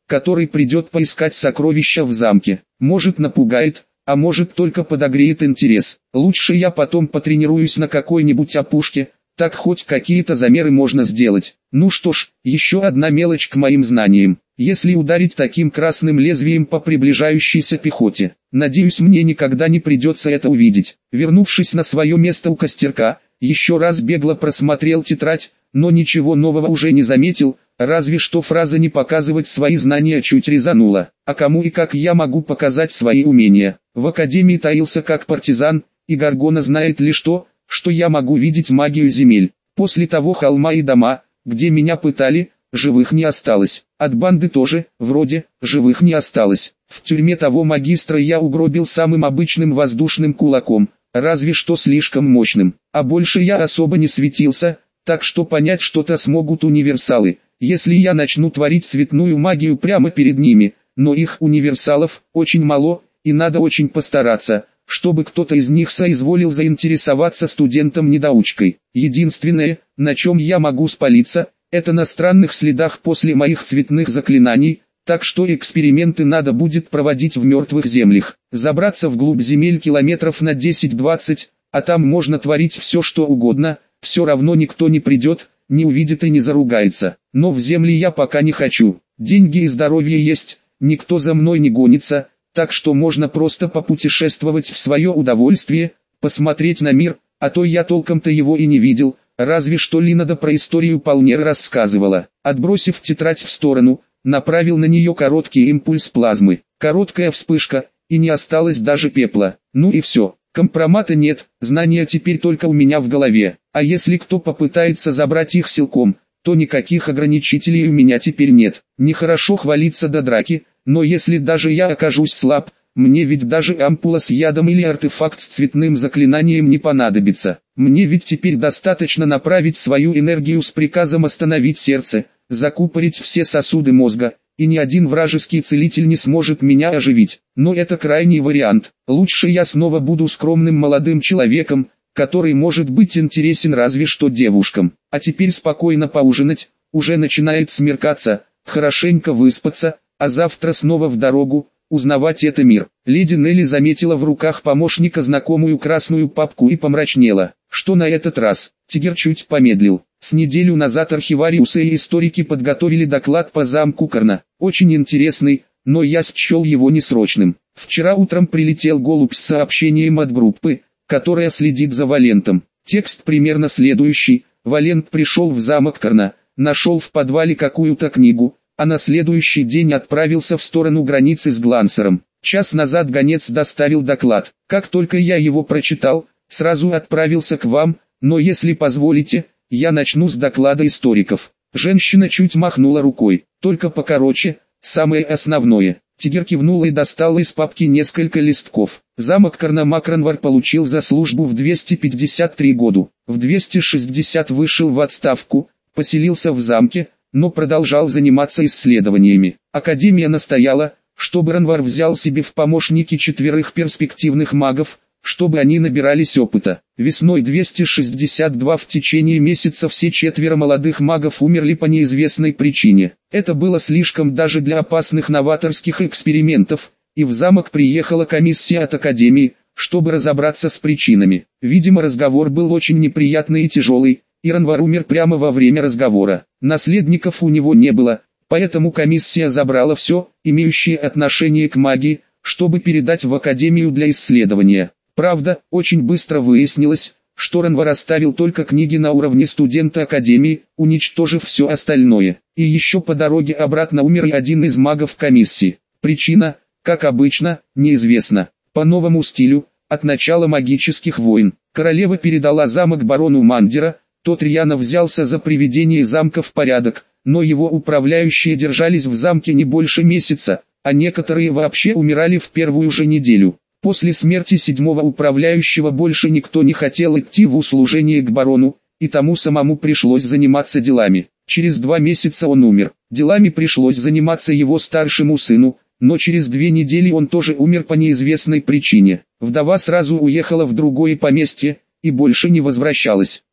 который придет поискать сокровища в замке. Может напугает, а может только подогреет интерес. Лучше я потом потренируюсь на какой-нибудь опушке, так хоть какие-то замеры можно сделать. Ну что ж, еще одна мелочь к моим знаниям. Если ударить таким красным лезвием по приближающейся пехоте, надеюсь, мне никогда не придется это увидеть. Вернувшись на свое место у костерка, еще раз бегло просмотрел тетрадь, но ничего нового уже не заметил, разве что фраза «не показывать свои знания» чуть резанула. А кому и как я могу показать свои умения? В академии таился как партизан, и Гаргона знает лишь то, что я могу видеть магию земель. После того холма и дома, где меня пытали, живых не осталось. От банды тоже, вроде, живых не осталось. В тюрьме того магистра я угробил самым обычным воздушным кулаком, разве что слишком мощным. А больше я особо не светился, так что понять что-то смогут универсалы, если я начну творить цветную магию прямо перед ними. Но их универсалов очень мало, и надо очень постараться, чтобы кто-то из них соизволил заинтересоваться студентом-недоучкой. Единственное, на чем я могу спалиться, это на странных следах после моих цветных заклинаний, так что эксперименты надо будет проводить в мертвых землях. Забраться вглубь земель километров на десять-двадцать, а там можно творить все что угодно, все равно никто не придет, не увидит и не заругается. Но в земли я пока не хочу. Деньги и здоровье есть, никто за мной не гонится, так что можно просто попутешествовать в свое удовольствие, посмотреть на мир, а то я толком-то его и не видел, разве что Линада про историю Полнер рассказывала. Отбросив тетрадь в сторону, направил на нее короткий импульс плазмы. Короткая вспышка, и не осталось даже пепла. Ну и все, компромата нет, знания теперь только у меня в голове. А если кто попытается забрать их силком, то никаких ограничителей у меня теперь нет. Нехорошо хвалиться до драки, но если даже я окажусь слаб, мне ведь даже ампула с ядом или артефакт с цветным заклинанием не понадобится. Мне ведь теперь достаточно направить свою энергию с приказом остановить сердце, закупорить все сосуды мозга, и ни один вражеский целитель не сможет меня оживить. Но это крайний вариант. Лучше я снова буду скромным молодым человеком, который может быть интересен разве что девушкам. А теперь спокойно поужинать, уже начинает смеркаться, хорошенько выспаться, а завтра снова в дорогу, узнавать это мир. Леди Нелли заметила в руках помощника знакомую красную папку и помрачнела. Что на этот раз? Тигр чуть помедлил. С неделю назад архивариусы и историки подготовили доклад по замку Карна. Очень интересный, но я счел его несрочным. Вчера утром прилетел голубь с сообщением от группы, которая следит за Валентом. Текст примерно следующий. Валент пришел в замок Карна, нашел в подвале какую-то книгу, а на следующий день отправился в сторону границы с Глансером. Час назад гонец доставил доклад. Как только я его прочитал, сразу отправился к вам, но если позволите, я начну с доклада историков. Женщина чуть махнула рукой, только покороче, самое основное. Тигр кивнул и достал из папки несколько листков. Замок Карна-Макранвар получил за службу в двести пятьдесят три году. В двести шестьдесят вышел в отставку, поселился в замке, но продолжал заниматься исследованиями. Академия настояла, чтобы Ранвар взял себе в помощники четверых перспективных магов, чтобы они набирались опыта. Весной двести шестьдесят два в течение месяца все четверо молодых магов умерли по неизвестной причине. Это было слишком даже для опасных новаторских экспериментов, и в замок приехала комиссия от Академии, чтобы разобраться с причинами. Видимо, разговор был очень неприятный и тяжелый, и Ранвар умер прямо во время разговора. Наследников у него не было, поэтому комиссия забрала все, имеющее отношение к магии, чтобы передать в Академию для исследования. Правда, очень быстро выяснилось, что Ранвар оставил только книги на уровне студента Академии, уничтожив все остальное. И еще по дороге обратно умер и один из магов комиссии. Причина, как обычно, неизвестна. По новому стилю, от начала магических войн, королева передала замок барону Мандера. Тот рьяно взялся за приведение замка в порядок, но его управляющие держались в замке не больше месяца, а некоторые вообще умирали в первую же неделю. После смерти седьмого управляющего больше никто не хотел идти в услужение к барону, и тому самому пришлось заниматься делами. Через два месяца он умер. Делами пришлось заниматься его старшему сыну, но через две недели он тоже умер по неизвестной причине. Вдова сразу уехала в другое поместье и больше не возвращалась.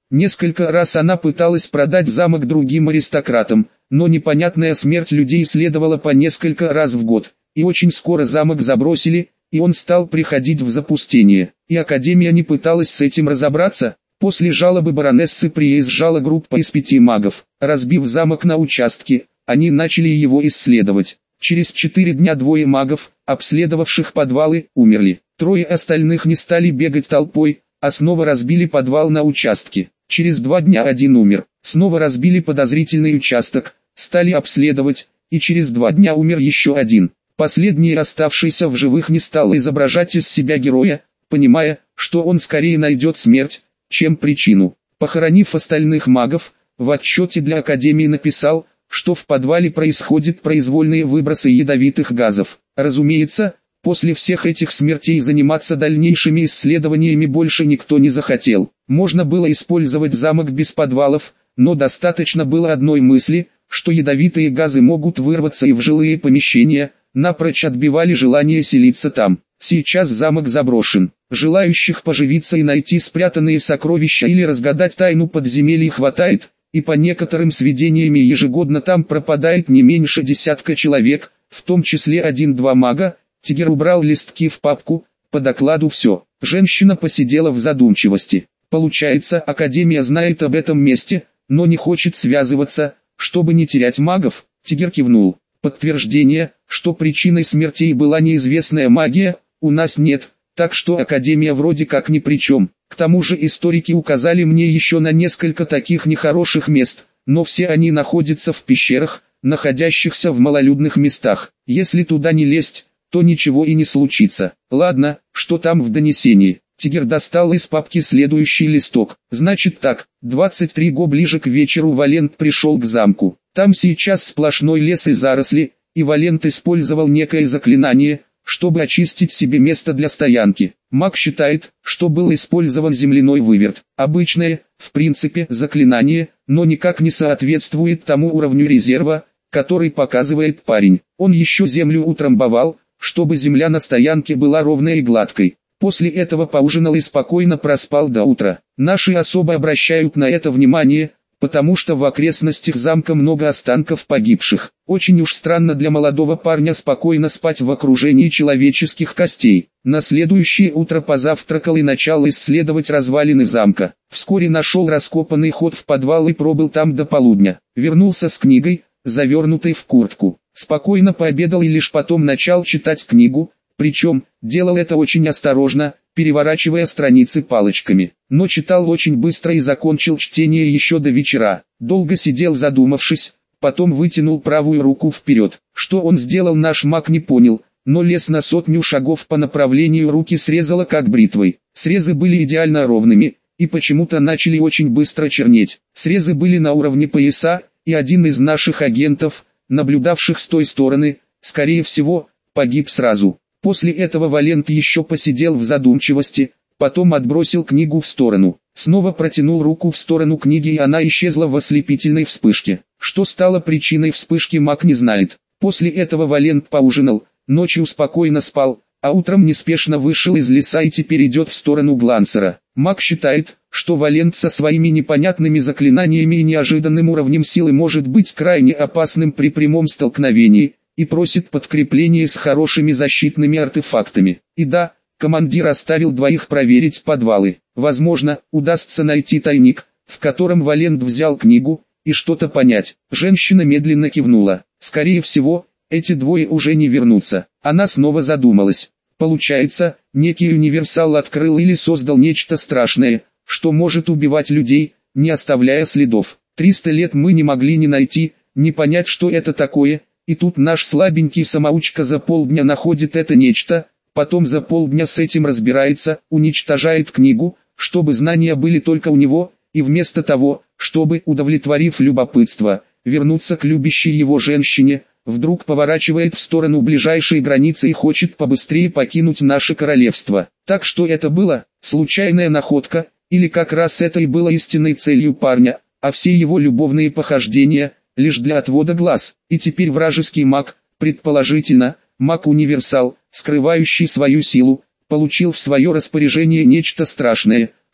Несколько раз она пыталась продать замок другим аристократам, но непонятная смерть людей следовала по несколько раз в год, и очень скоро замок забросили, и он стал приходить в запустение. И Академия не пыталась с этим разобраться. После жалобы баронессы приезжала группа из пяти магов. Разбив замок на участки, они начали его исследовать. Через четыре дня двое магов, обследовавших подвалы, умерли. Трое остальных не стали бегать толпой, а снова разбили подвал на участки. Через два дня один умер. Снова разбили подозрительный участок, стали обследовать, и через два дня умер еще один. Последний, оставшийся в живых, не стал изображать из себя героя, понимая, что он скорее найдет смерть, чем причину. Похоронив остальных магов, в отчете для Академии написал, что в подвале происходят произвольные выбросы ядовитых газов. Разумеется, после всех этих смертей заниматься дальнейшими исследованиями больше никто не захотел. Можно было использовать замок без подвалов, но достаточно было одной мысли, что ядовитые газы могут вырваться и в жилые помещения, напрочь отбивали желание селиться там. Сейчас замок заброшен. Желающих поживиться и найти спрятанные сокровища или разгадать тайну подземелий хватает, и по некоторым сведениям ежегодно там пропадает не меньше десятка человек, в том числе один-два мага. Тигр убрал листки в папку, по докладу все. Женщина посидела в задумчивости. Получается, Академия знает об этом месте, но не хочет связываться, чтобы не терять магов. Тигр кивнул. Подтверждение, что причиной смертей была неизвестная магия, у нас нет, так что Академия вроде как ни при чем. К тому же историки указали мне еще на несколько таких нехороших мест, но все они находятся в пещерах, находящихся в малолюдных местах. Если туда не лезть, то ничего и не случится. Ладно, что там в донесении? Тигр достал из папки следующий листок. Значит так, двадцать три го ближе к вечеру Валент пришел к замку. Там сейчас сплошной лес и заросли, и Валент использовал некое заклинание, чтобы очистить себе место для стоянки. Маг считает, что был использован земляной выверт. Обычное, в принципе, заклинание, но никак не соответствует тому уровню резерва, который показывает парень. Он еще землю утрамбовал, чтобы земля на стоянке была ровной и гладкой. После этого поужинал и спокойно проспал до утра. Наши особо обращают на это внимание, потому что в окрестностях замка много останков погибших. Очень уж странно для молодого парня спокойно спать в окружении человеческих костей. На следующее утро позавтракал и начал исследовать развалины замка. Вскоре нашел раскопанный ход в подвал и пробыл там до полудня. Вернулся с книгой, завернутой в куртку. Спокойно пообедал и лишь потом начал читать книгу, причем, делал это очень осторожно, переворачивая страницы палочками. Но читал очень быстро и закончил чтение еще до вечера. Долго сидел задумавшись, потом вытянул правую руку вперед. Что он сделал, наш маг не понял, но лез на сотню шагов по направлению руки срезало как бритвой. Срезы были идеально ровными, и почему-то начали очень быстро чернеть. Срезы были на уровне пояса, и один из наших агентов, наблюдавших с той стороны, скорее всего, погиб сразу. После этого Валент еще посидел в задумчивости, потом отбросил книгу в сторону. Снова протянул руку в сторону книги, и она исчезла в ослепительной вспышке. Что стало причиной вспышки, маг не знает. После этого Валент поужинал, ночью спокойно спал, а утром неспешно вышел из леса и теперь идет в сторону Глансера. Маг считает, что Валент со своими непонятными заклинаниями и неожиданным уровнем силы может быть крайне опасным при прямом столкновении, и просит подкрепление с хорошими защитными артефактами. И да, командир оставил двоих проверить подвалы. Возможно, удастся найти тайник, в котором Валент взял книгу, и что-то понять. Женщина медленно кивнула. Скорее всего, эти двое уже не вернутся. Она снова задумалась. Получается, некий универсал открыл или создал нечто страшное, что может убивать людей, не оставляя следов. Триста лет мы не могли ни найти, ни понять, что это такое. И тут наш слабенький самоучка за полдня находит это нечто, потом за полдня с этим разбирается, уничтожает книгу, чтобы знания были только у него, и вместо того, чтобы, удовлетворив любопытство, вернуться к любящей его женщине, вдруг поворачивает в сторону ближайшей границы и хочет побыстрее покинуть наше королевство. Так что это было, случайная находка, или как раз это и было истинной целью парня, а все его любовные похождения – лишь для отвода глаз. И теперь вражеский маг, предположительно, маг-универсал, скрывающий свою силу, получил в свое распоряжение нечто страшное,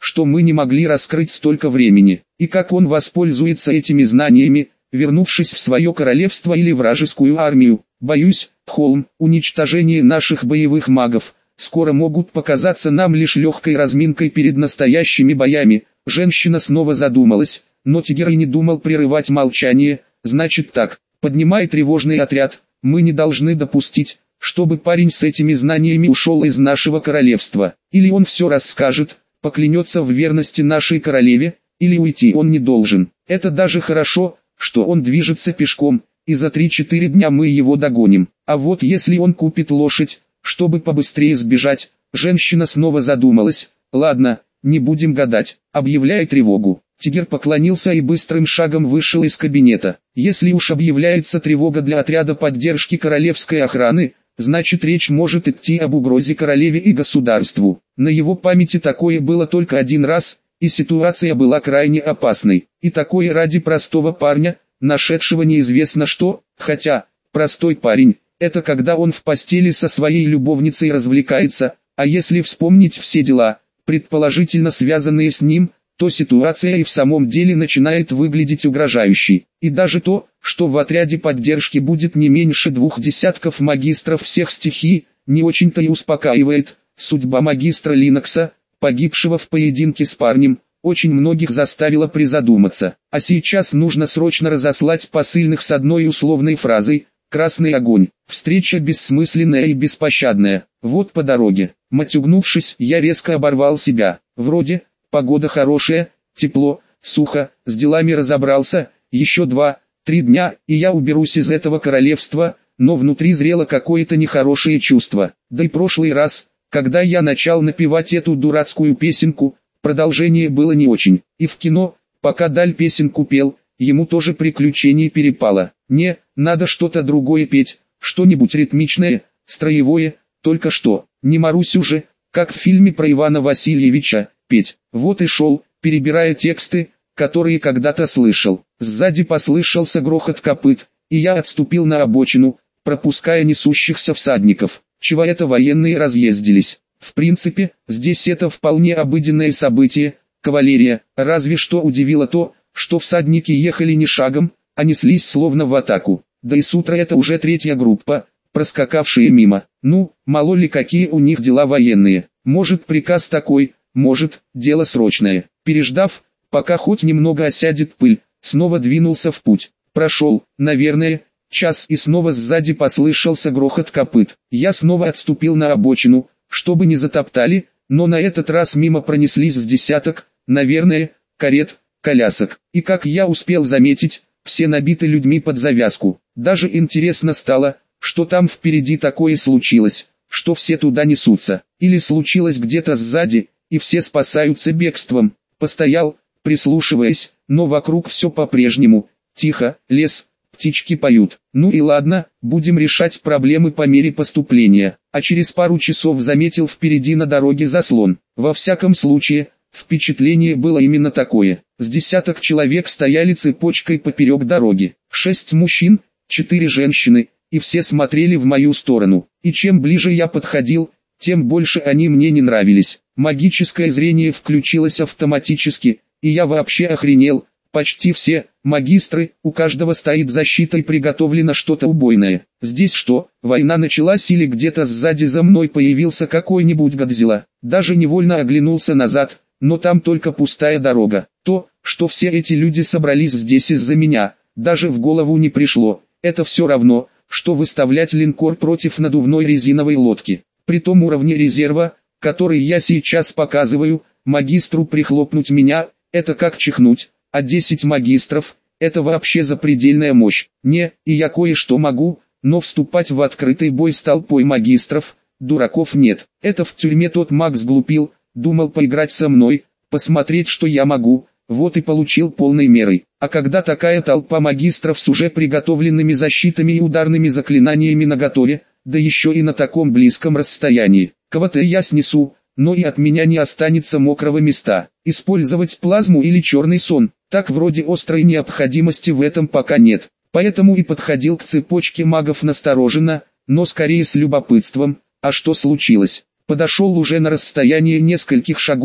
что мы не могли раскрыть столько времени, и как он воспользуется этими знаниями, вернувшись в свое королевство или вражескую армию. Боюсь, Холм, уничтожение наших боевых магов скоро могут показаться нам лишь легкой разминкой перед настоящими боями. Женщина снова задумалась, но Тигр и не думал прерывать молчание. Значит так, поднимай тревожный отряд, мы не должны допустить, чтобы парень с этими знаниями ушел из нашего королевства. Или он все расскажет, поклянется в верности нашей королеве, или уйти он не должен. Это даже хорошо, что он движется пешком, и за три-четыре дня мы его догоним. А вот если он купит лошадь, чтобы побыстрее сбежать, женщина снова задумалась. Ладно, не будем гадать, объявляй тревогу. Тигр поклонился и быстрым шагом вышел из кабинета. Если уж объявляется тревога для отряда поддержки королевской охраны, значит речь может идти об угрозе королеве и государству. На его памяти такое было только один раз, и ситуация была крайне опасной. И такое ради простого парня, нашедшего неизвестно что, хотя, простой парень, это когда он в постели со своей любовницей развлекается, а если вспомнить все дела, предположительно связанные с ним, то ситуация и в самом деле начинает выглядеть угрожающей. И даже то, что в отряде поддержки будет не меньше двух десятков магистров всех стихий, не очень-то и успокаивает. Судьба магистра Линокса, погибшего в поединке с парнем, очень многих заставила призадуматься. А сейчас нужно срочно разослать посыльных с одной условной фразой: «Красный огонь». Встреча бессмысленная и беспощадная. Вот по дороге. Матюгнувшись, я резко оборвал себя. Вроде, погода хорошая, тепло, сухо, с делами разобрался, еще два, три дня, и я уберусь из этого королевства, но внутри зрело какое-то нехорошее чувство. Да и прошлый раз, когда я начал напевать эту дурацкую песенку, продолжение было не очень. И в кино, пока Даль песенку пел, ему тоже приключение перепало. Не, надо что-то другое петь, что-нибудь ритмичное, строевое, только что, не Марусь уже, как в фильме про Ивана Васильевича, петь. Вот и шел, перебирая тексты, которые когда-то слышал. Сзади послышался грохот копыт, и я отступил на обочину, пропуская несущихся всадников. Чего это военные разъездились? В принципе, здесь это вполне обыденное событие, кавалерия, разве что удивило то, что всадники ехали не шагом, а неслись словно в атаку. Да и с утра это уже третья группа, проскакавшие мимо. Ну, мало ли какие у них дела военные. Может приказ такой, может, дело срочное. Переждав, пока хоть немного осядет пыль, снова двинулся в путь. Прошел, наверное, час, и снова сзади послышался грохот копыт. Я снова отступил на обочину, чтобы не затоптали, но на этот раз мимо пронеслись с десяток, наверное, карет, колясок. И как я успел заметить, все набиты людьми под завязку. Даже интересно стало, что там впереди такое случилось, что все туда несутся. Или случилось где-то сзади, и все спасаются бегством. Постоял, прислушиваясь, но вокруг все по-прежнему. Тихо, лес, птички поют. Ну и ладно, будем решать проблемы по мере поступления. А через пару часов заметил впереди на дороге заслон. Во всяком случае, впечатление было именно такое. С десяток человек стояли цепочкой поперек дороги. Шесть мужчин, четыре женщины, и все смотрели в мою сторону. И чем ближе я подходил, тем больше они мне не нравились. Магическое зрение включилось автоматически, и я вообще охренел. Почти все магистры, у каждого стоит защита и приготовлено что-то убойное. Здесь что, война началась или где-то сзади за мной появился какой-нибудь Годзилла? Даже невольно оглянулся назад, но там только пустая дорога. То, что все эти люди собрались здесь из-за меня, даже в голову не пришло. Это все равно, что выставлять линкор против надувной резиновой лодки. При том уровне резерва, который я сейчас показываю, магистру прихлопнуть меня, это как чихнуть. А десять магистров – это вообще запредельная мощь. Не, и я кое-что могу, но вступать в открытый бой с толпой магистров, дураков нет. Это в тюрьме тот маг сглупил, думал поиграть со мной, посмотреть, что я могу, вот и получил полной мерой. А когда такая толпа магистров с уже приготовленными защитами и ударными заклинаниями наготове, да еще и на таком близком расстоянии, кого-то я снесу, но и от меня не останется мокрого места. Использовать плазму или черный сон, так вроде острой необходимости в этом пока нет. Поэтому и подходил к цепочке магов настороженно, но скорее с любопытством. А что случилось? Подошел уже на расстояние нескольких шагов,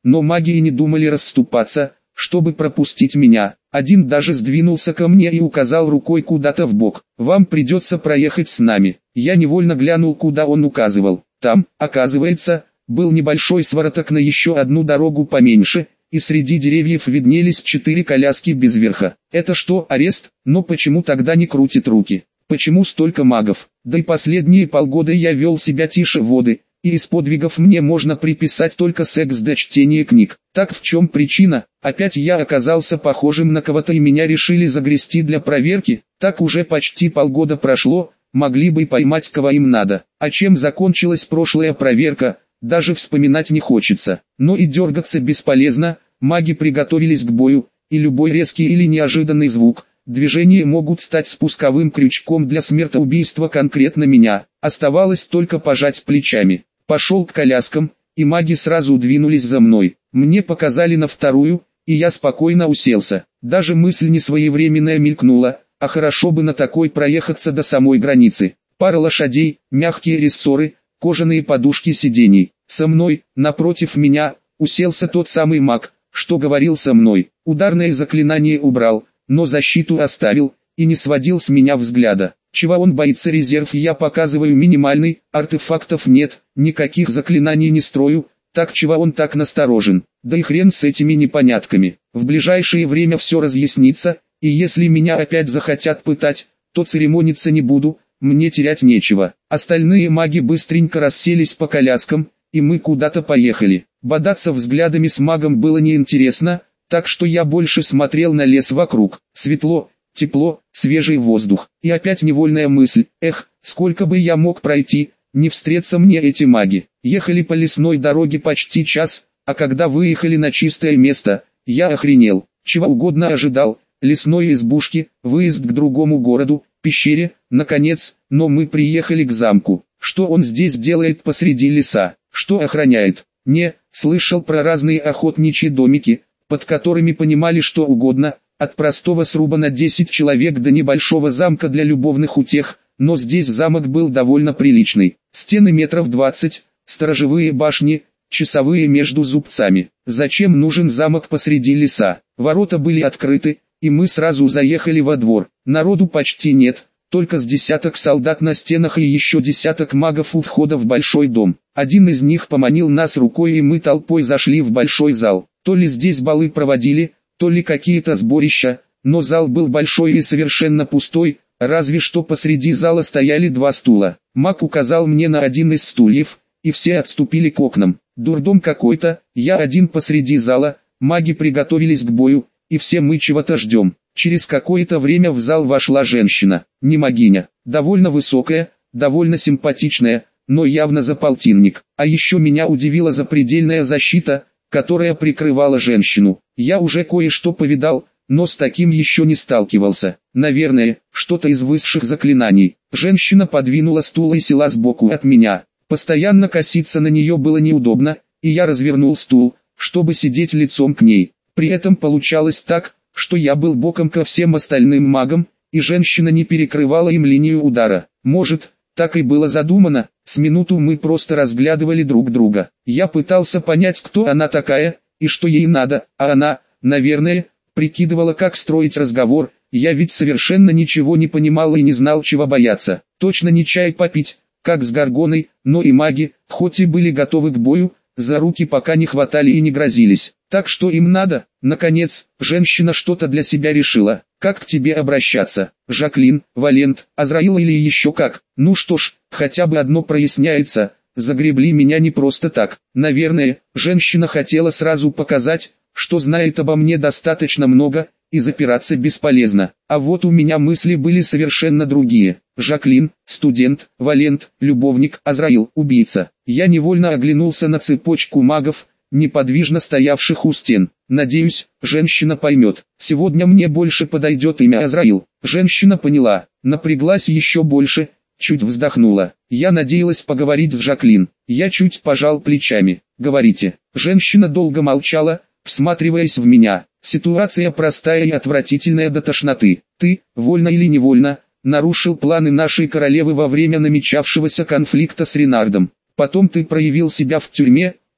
но маги и не думали расступаться, чтобы пропустить меня. Один даже сдвинулся ко мне и указал рукой куда-то в бок. «Вам придется проехать с нами». Я невольно глянул, куда он указывал. Там, оказывается, был небольшой свороток на еще одну дорогу поменьше, и среди деревьев виднелись четыре коляски без верха. Это что, арест? Но почему тогда не крутит руки? Почему столько магов? Да и последние полгода я вел себя тише воды, и из подвигов мне можно приписать только секс да чтение книг. Так в чем причина? Опять я оказался похожим на кого-то и меня решили загрести для проверки? Так уже почти полгода прошло, могли бы поймать кого им надо. А чем закончилась прошлая проверка, даже вспоминать не хочется. Но и дергаться бесполезно, маги приготовились к бою, и любой резкий или неожиданный звук, движения могут стать спусковым крючком для смертоубийства конкретно меня. Оставалось только пожать плечами. Пошел к коляскам, и маги сразу двинулись за мной. Мне показали на вторую, и я спокойно уселся. Даже мысль несвоевременная мелькнула, а хорошо бы на такой проехаться до самой границы. Пара лошадей, мягкие рессоры, кожаные подушки сидений. Со мной, напротив меня, уселся тот самый маг, что говорил со мной. Ударное заклинание убрал, но защиту оставил, и не сводил с меня взгляда. Чего он боится? Резерв я показываю минимальный, артефактов нет, никаких заклинаний не строю, так чего он так насторожен? Да и хрен с этими непонятками. В ближайшее время все разъяснится, и если меня опять захотят пытать, то церемониться не буду, мне терять нечего. Остальные маги быстренько расселись по коляскам, и мы куда-то поехали. Бодаться взглядами с магом было неинтересно, так что я больше смотрел на лес вокруг. Светло, тепло, свежий воздух. И опять невольная мысль: эх, сколько бы я мог пройти, не встретятся мне эти маги. Ехали по лесной дороге почти час, а когда выехали на чистое место, я охренел. Чего угодно ожидал: лесной избушки, выезд к другому городу, пещере, наконец, но мы приехали к замку. Что он здесь делает посреди леса? Что охраняет? Не, слышал про разные охотничьи домики, под которыми понимали что угодно, от простого сруба на десять человек до небольшого замка для любовных утех, но здесь замок был довольно приличный. Стены метров двадцать, сторожевые башни, часовые между зубцами. Зачем нужен замок посреди леса? Ворота были открыты, и мы сразу заехали во двор. Народу почти нет, только с десяток солдат на стенах и еще десяток магов у входа в большой дом. Один из них поманил нас рукой, и мы толпой зашли в большой зал. То ли здесь балы проводили, то ли какие-то сборища, но зал был большой и совершенно пустой, разве что посреди зала стояли два стула. Маг указал мне на один из стульев, и все отступили к окнам. Дурдом какой-то, я один посреди зала, маги приготовились к бою, и все мы чего-то ждем. Через какое-то время в зал вошла женщина, не магиня, довольно высокая, довольно симпатичная, но явно за полтинник. А еще меня удивила запредельная защита, которая прикрывала женщину. Я уже кое-что повидал, но с таким еще не сталкивался. Наверное, что-то из высших заклинаний. Женщина подвинула стул и села сбоку от меня. Постоянно коситься на нее было неудобно, и я развернул стул, чтобы сидеть лицом к ней. При этом получалось так, что я был боком ко всем остальным магам, и женщина не перекрывала им линию удара. Может, так и было задумано. С минуту мы просто разглядывали друг друга. Я пытался понять, кто она такая, и что ей надо, а она, наверное, прикидывала, как строить разговор. Я ведь совершенно ничего не понимал и не знал, чего бояться. Точно не чай попить, как с Горгоной, но и маги, хоть и были готовы к бою, за руки пока не хватали и не грозились. Так что им надо? Наконец, женщина что-то для себя решила. Как к тебе обращаться? Жаклин, Валент, Азраил или еще как? Ну что ж, хотя бы одно проясняется. Загребли меня не просто так. Наверное, женщина хотела сразу показать, что знает обо мне достаточно много, и запираться бесполезно. А вот у меня мысли были совершенно другие. Жаклин, студент, Валент, любовник, Азраил, убийца. Я невольно оглянулся на цепочку магов, неподвижно стоявших у стен. Надеюсь, женщина поймет. Сегодня мне больше подойдет имя Азраил. Женщина поняла, напряглась еще больше, чуть вздохнула. Я надеялась поговорить с Жаклин. Я чуть пожал плечами. Говорите. Женщина долго молчала, всматриваясь в меня. Ситуация простая и отвратительная до тошноты. Ты, вольно или невольно, нарушил планы нашей королевы во время намечавшегося конфликта с Ренардом. Потом ты проявил себя в тюрьме,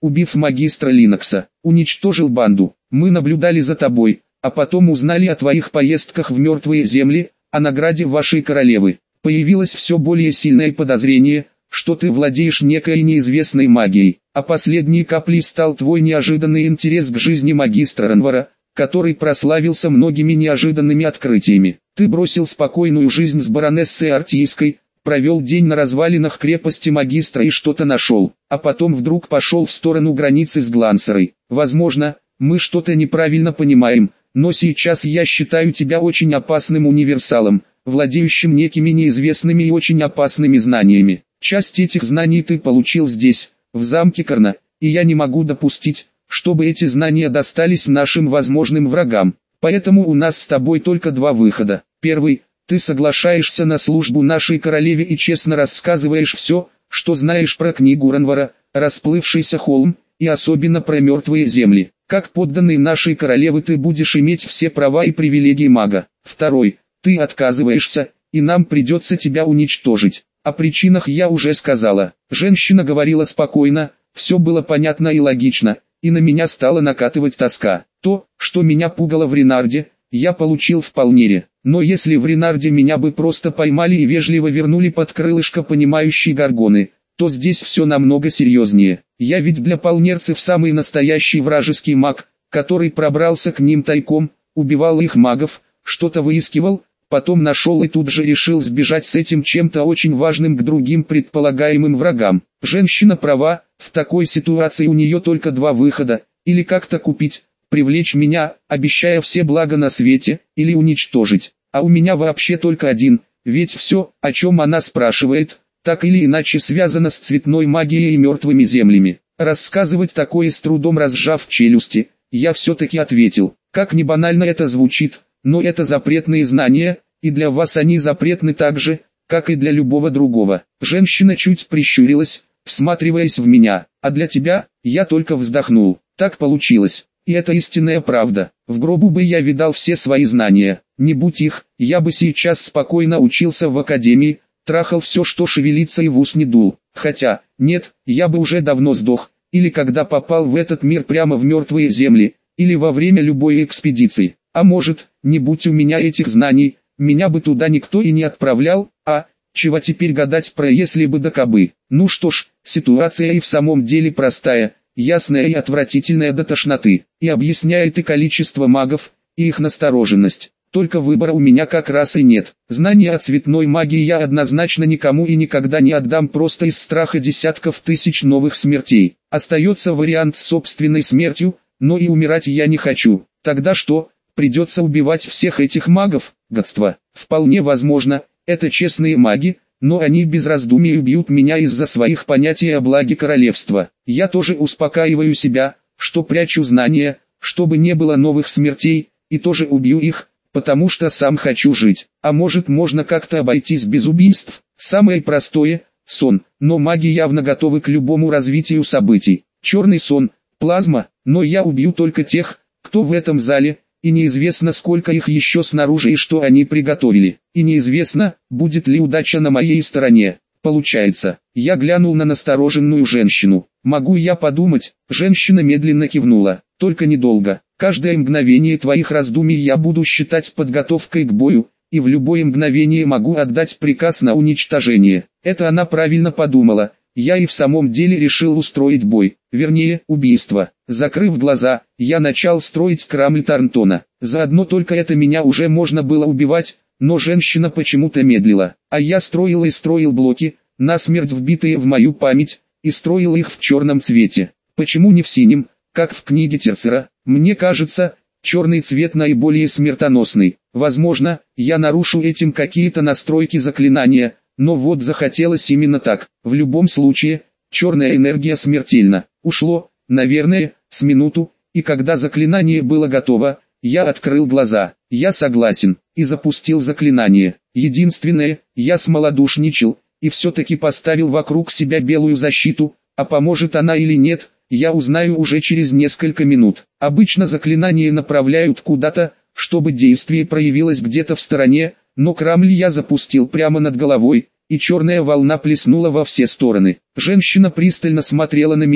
убив магистра Линокса, уничтожил банду. Мы наблюдали за тобой, а потом узнали о твоих поездках в мертвые земли, о награде вашей королевы. Появилось все более сильное подозрение, что ты владеешь некой неизвестной магией, а последней каплей стал твой неожиданный интерес к жизни магистра Ранвара, который прославился многими неожиданными открытиями. Ты бросил спокойную жизнь с баронессой Артийской, провел день на развалинах крепости магистра и что-то нашел, а потом вдруг пошел в сторону границы с Глансерой. Возможно, мы что-то неправильно понимаем, но сейчас я считаю тебя очень опасным универсалом, владеющим некими неизвестными и очень опасными знаниями. Часть этих знаний ты получил здесь, в замке Карна, и я не могу допустить, чтобы эти знания достались нашим возможным врагам. Поэтому у нас с тобой только два выхода. Первый – ты соглашаешься на службу нашей королеве и честно рассказываешь все, что знаешь про книгу Ранвара, расплывшийся холм, и особенно про мертвые земли. Как подданный нашей королевы ты будешь иметь все права и привилегии мага. Второй – ты отказываешься, и нам придется тебя уничтожить. О причинах я уже сказала. Женщина говорила спокойно, все было понятно и логично, и на меня стала накатывать тоска. То, что меня пугало в Ренарде, я получил в Палмире. Но если в Ренарде меня бы просто поймали и вежливо вернули под крылышко понимающей Гаргоны, то здесь все намного серьезнее. Я ведь для палмерцев самый настоящий вражеский маг, который пробрался к ним тайком, убивал их магов, что-то выискивал, потом нашел и тут же решил сбежать с этим чем-то очень важным к другим предполагаемым врагам. Женщина права, в такой ситуации у нее только два выхода: или как-то купить, привлечь меня, обещая все блага на свете, или уничтожить. А у меня вообще только один, ведь все, о чем она спрашивает, так или иначе связано с цветной магией и мертвыми землями. Рассказывать такое с трудом разжав челюсти, я все-таки ответил. Как ни банально это звучит, но это запретные знания, и для вас они запретны так же, как и для любого другого. Женщина чуть прищурилась, всматриваясь в меня, а для тебя, я только вздохнул. Так получилось, и это истинная правда. В гробу бы я видал все свои знания, не будь их, я бы сейчас спокойно учился в академии, трахал все, что шевелится, и в ус не дул. Хотя, нет, я бы уже давно сдох, или когда попал в этот мир прямо в мертвые земли, или во время любой экспедиции. А может, не будь у меня этих знаний, меня бы туда никто и не отправлял, а, чего теперь гадать про если бы да кабы. Ну что ж, ситуация и в самом деле простая, ясная и отвратительная до тошноты, и объясняет и количество магов, и их настороженность. Только выбора у меня как раз и нет. Знания о цветной магии я однозначно никому и никогда не отдам просто из страха десятков тысяч новых смертей. Остается вариант с собственной смертью, но и умирать я не хочу. Тогда что? Придется убивать всех этих магов? Гадство. Вполне возможно, это честные маги, но они без раздумий убьют меня из-за своих понятий о благе королевства. Я тоже успокаиваю себя, что прячу знания, чтобы не было новых смертей, и тоже убью их, потому что сам хочу жить. А может, можно как-то обойтись без убийств? Самое простое – сон, но маги явно готовы к любому развитию событий. Черный сон, плазма, но я убью только тех, кто в этом зале, и неизвестно сколько их еще снаружи и что они приготовили. И неизвестно, будет ли удача на моей стороне. Получается, я глянул на настороженную женщину. Могу я подумать? Женщина медленно кивнула. Только недолго. Каждое мгновение твоих раздумий я буду считать подготовкой к бою, и в любое мгновение могу отдать приказ на уничтожение. Это она правильно подумала. Я и в самом деле решил устроить бой, вернее, убийство. Закрыв глаза, я начал строить Крамль Тарнтона. Заодно только это меня уже можно было убивать, но женщина почему-то медлила. А я строил и строил блоки, насмерть вбитые в мою память, и строил их в черном цвете. Почему не в синем, как в книге Терцера? Мне кажется, черный цвет наиболее смертоносный. Возможно, я нарушу этим какие-то настройки заклинания, но вот захотелось именно так. В любом случае, черная энергия смертельна. Ушло, наверное, с минуту, и когда заклинание было готово, я открыл глаза. Я согласен, и запустил заклинание. Единственное, я смолодушничал, и все-таки поставил вокруг себя белую защиту, а поможет она или нет, я узнаю уже через несколько минут. Обычно заклинания направляют куда-то, чтобы действие проявилось где-то в стороне, но Крамль я запустил прямо над головой, и черная волна плеснула во все стороны. Женщина пристально смотрела на меня,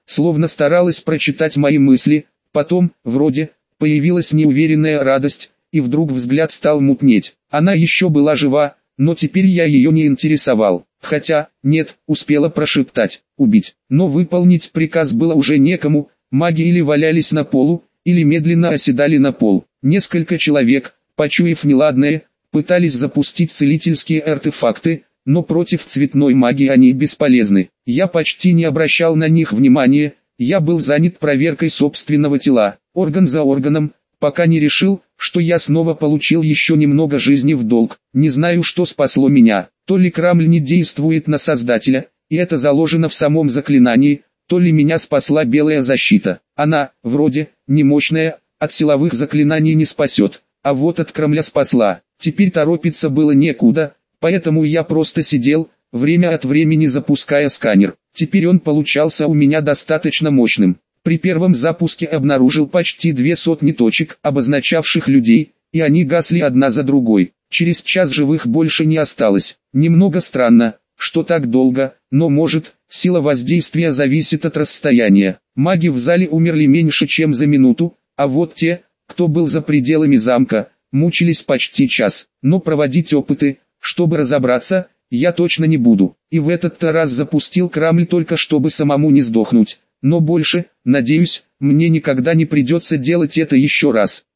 словно старалась прочитать мои мысли. Потом, вроде, появилась неуверенная радость, и вдруг взгляд стал мутнеть. Она еще была жива, но теперь я ее не интересовал. Хотя, нет, успела прошептать «убить». Но выполнить приказ было уже некому, маги или валялись на полу, или медленно оседали на пол. Несколько человек, почуяв неладное, пытались запустить целительские артефакты, но против цветной магии они бесполезны. Я почти не обращал на них внимания, я был занят проверкой собственного тела, орган за органом, пока не решил, что я снова получил еще немного жизни в долг. Не знаю, что спасло меня, то ли Крамль не действует на Создателя, и это заложено в самом заклинании, то ли меня спасла белая защита. Она, вроде, не мощная, от силовых заклинаний не спасет, а вот от Крамля спасла. Теперь торопиться было некуда, поэтому я просто сидел, время от времени запуская сканер. Теперь он получался у меня достаточно мощным. При первом запуске обнаружил почти две сотни точек, обозначавших людей, и они гасли одна за другой. Через час живых больше не осталось. Немного странно, что так долго, но может, сила воздействия зависит от расстояния. Маги в зале умерли меньше чем за минуту, а вот те, кто был за пределами замка, мучились почти час. Но проводить опыты, чтобы разобраться, я точно не буду. И в этот-то раз запустил Крамль только чтобы самому не сдохнуть. Но больше, надеюсь, мне никогда не придется делать это еще раз.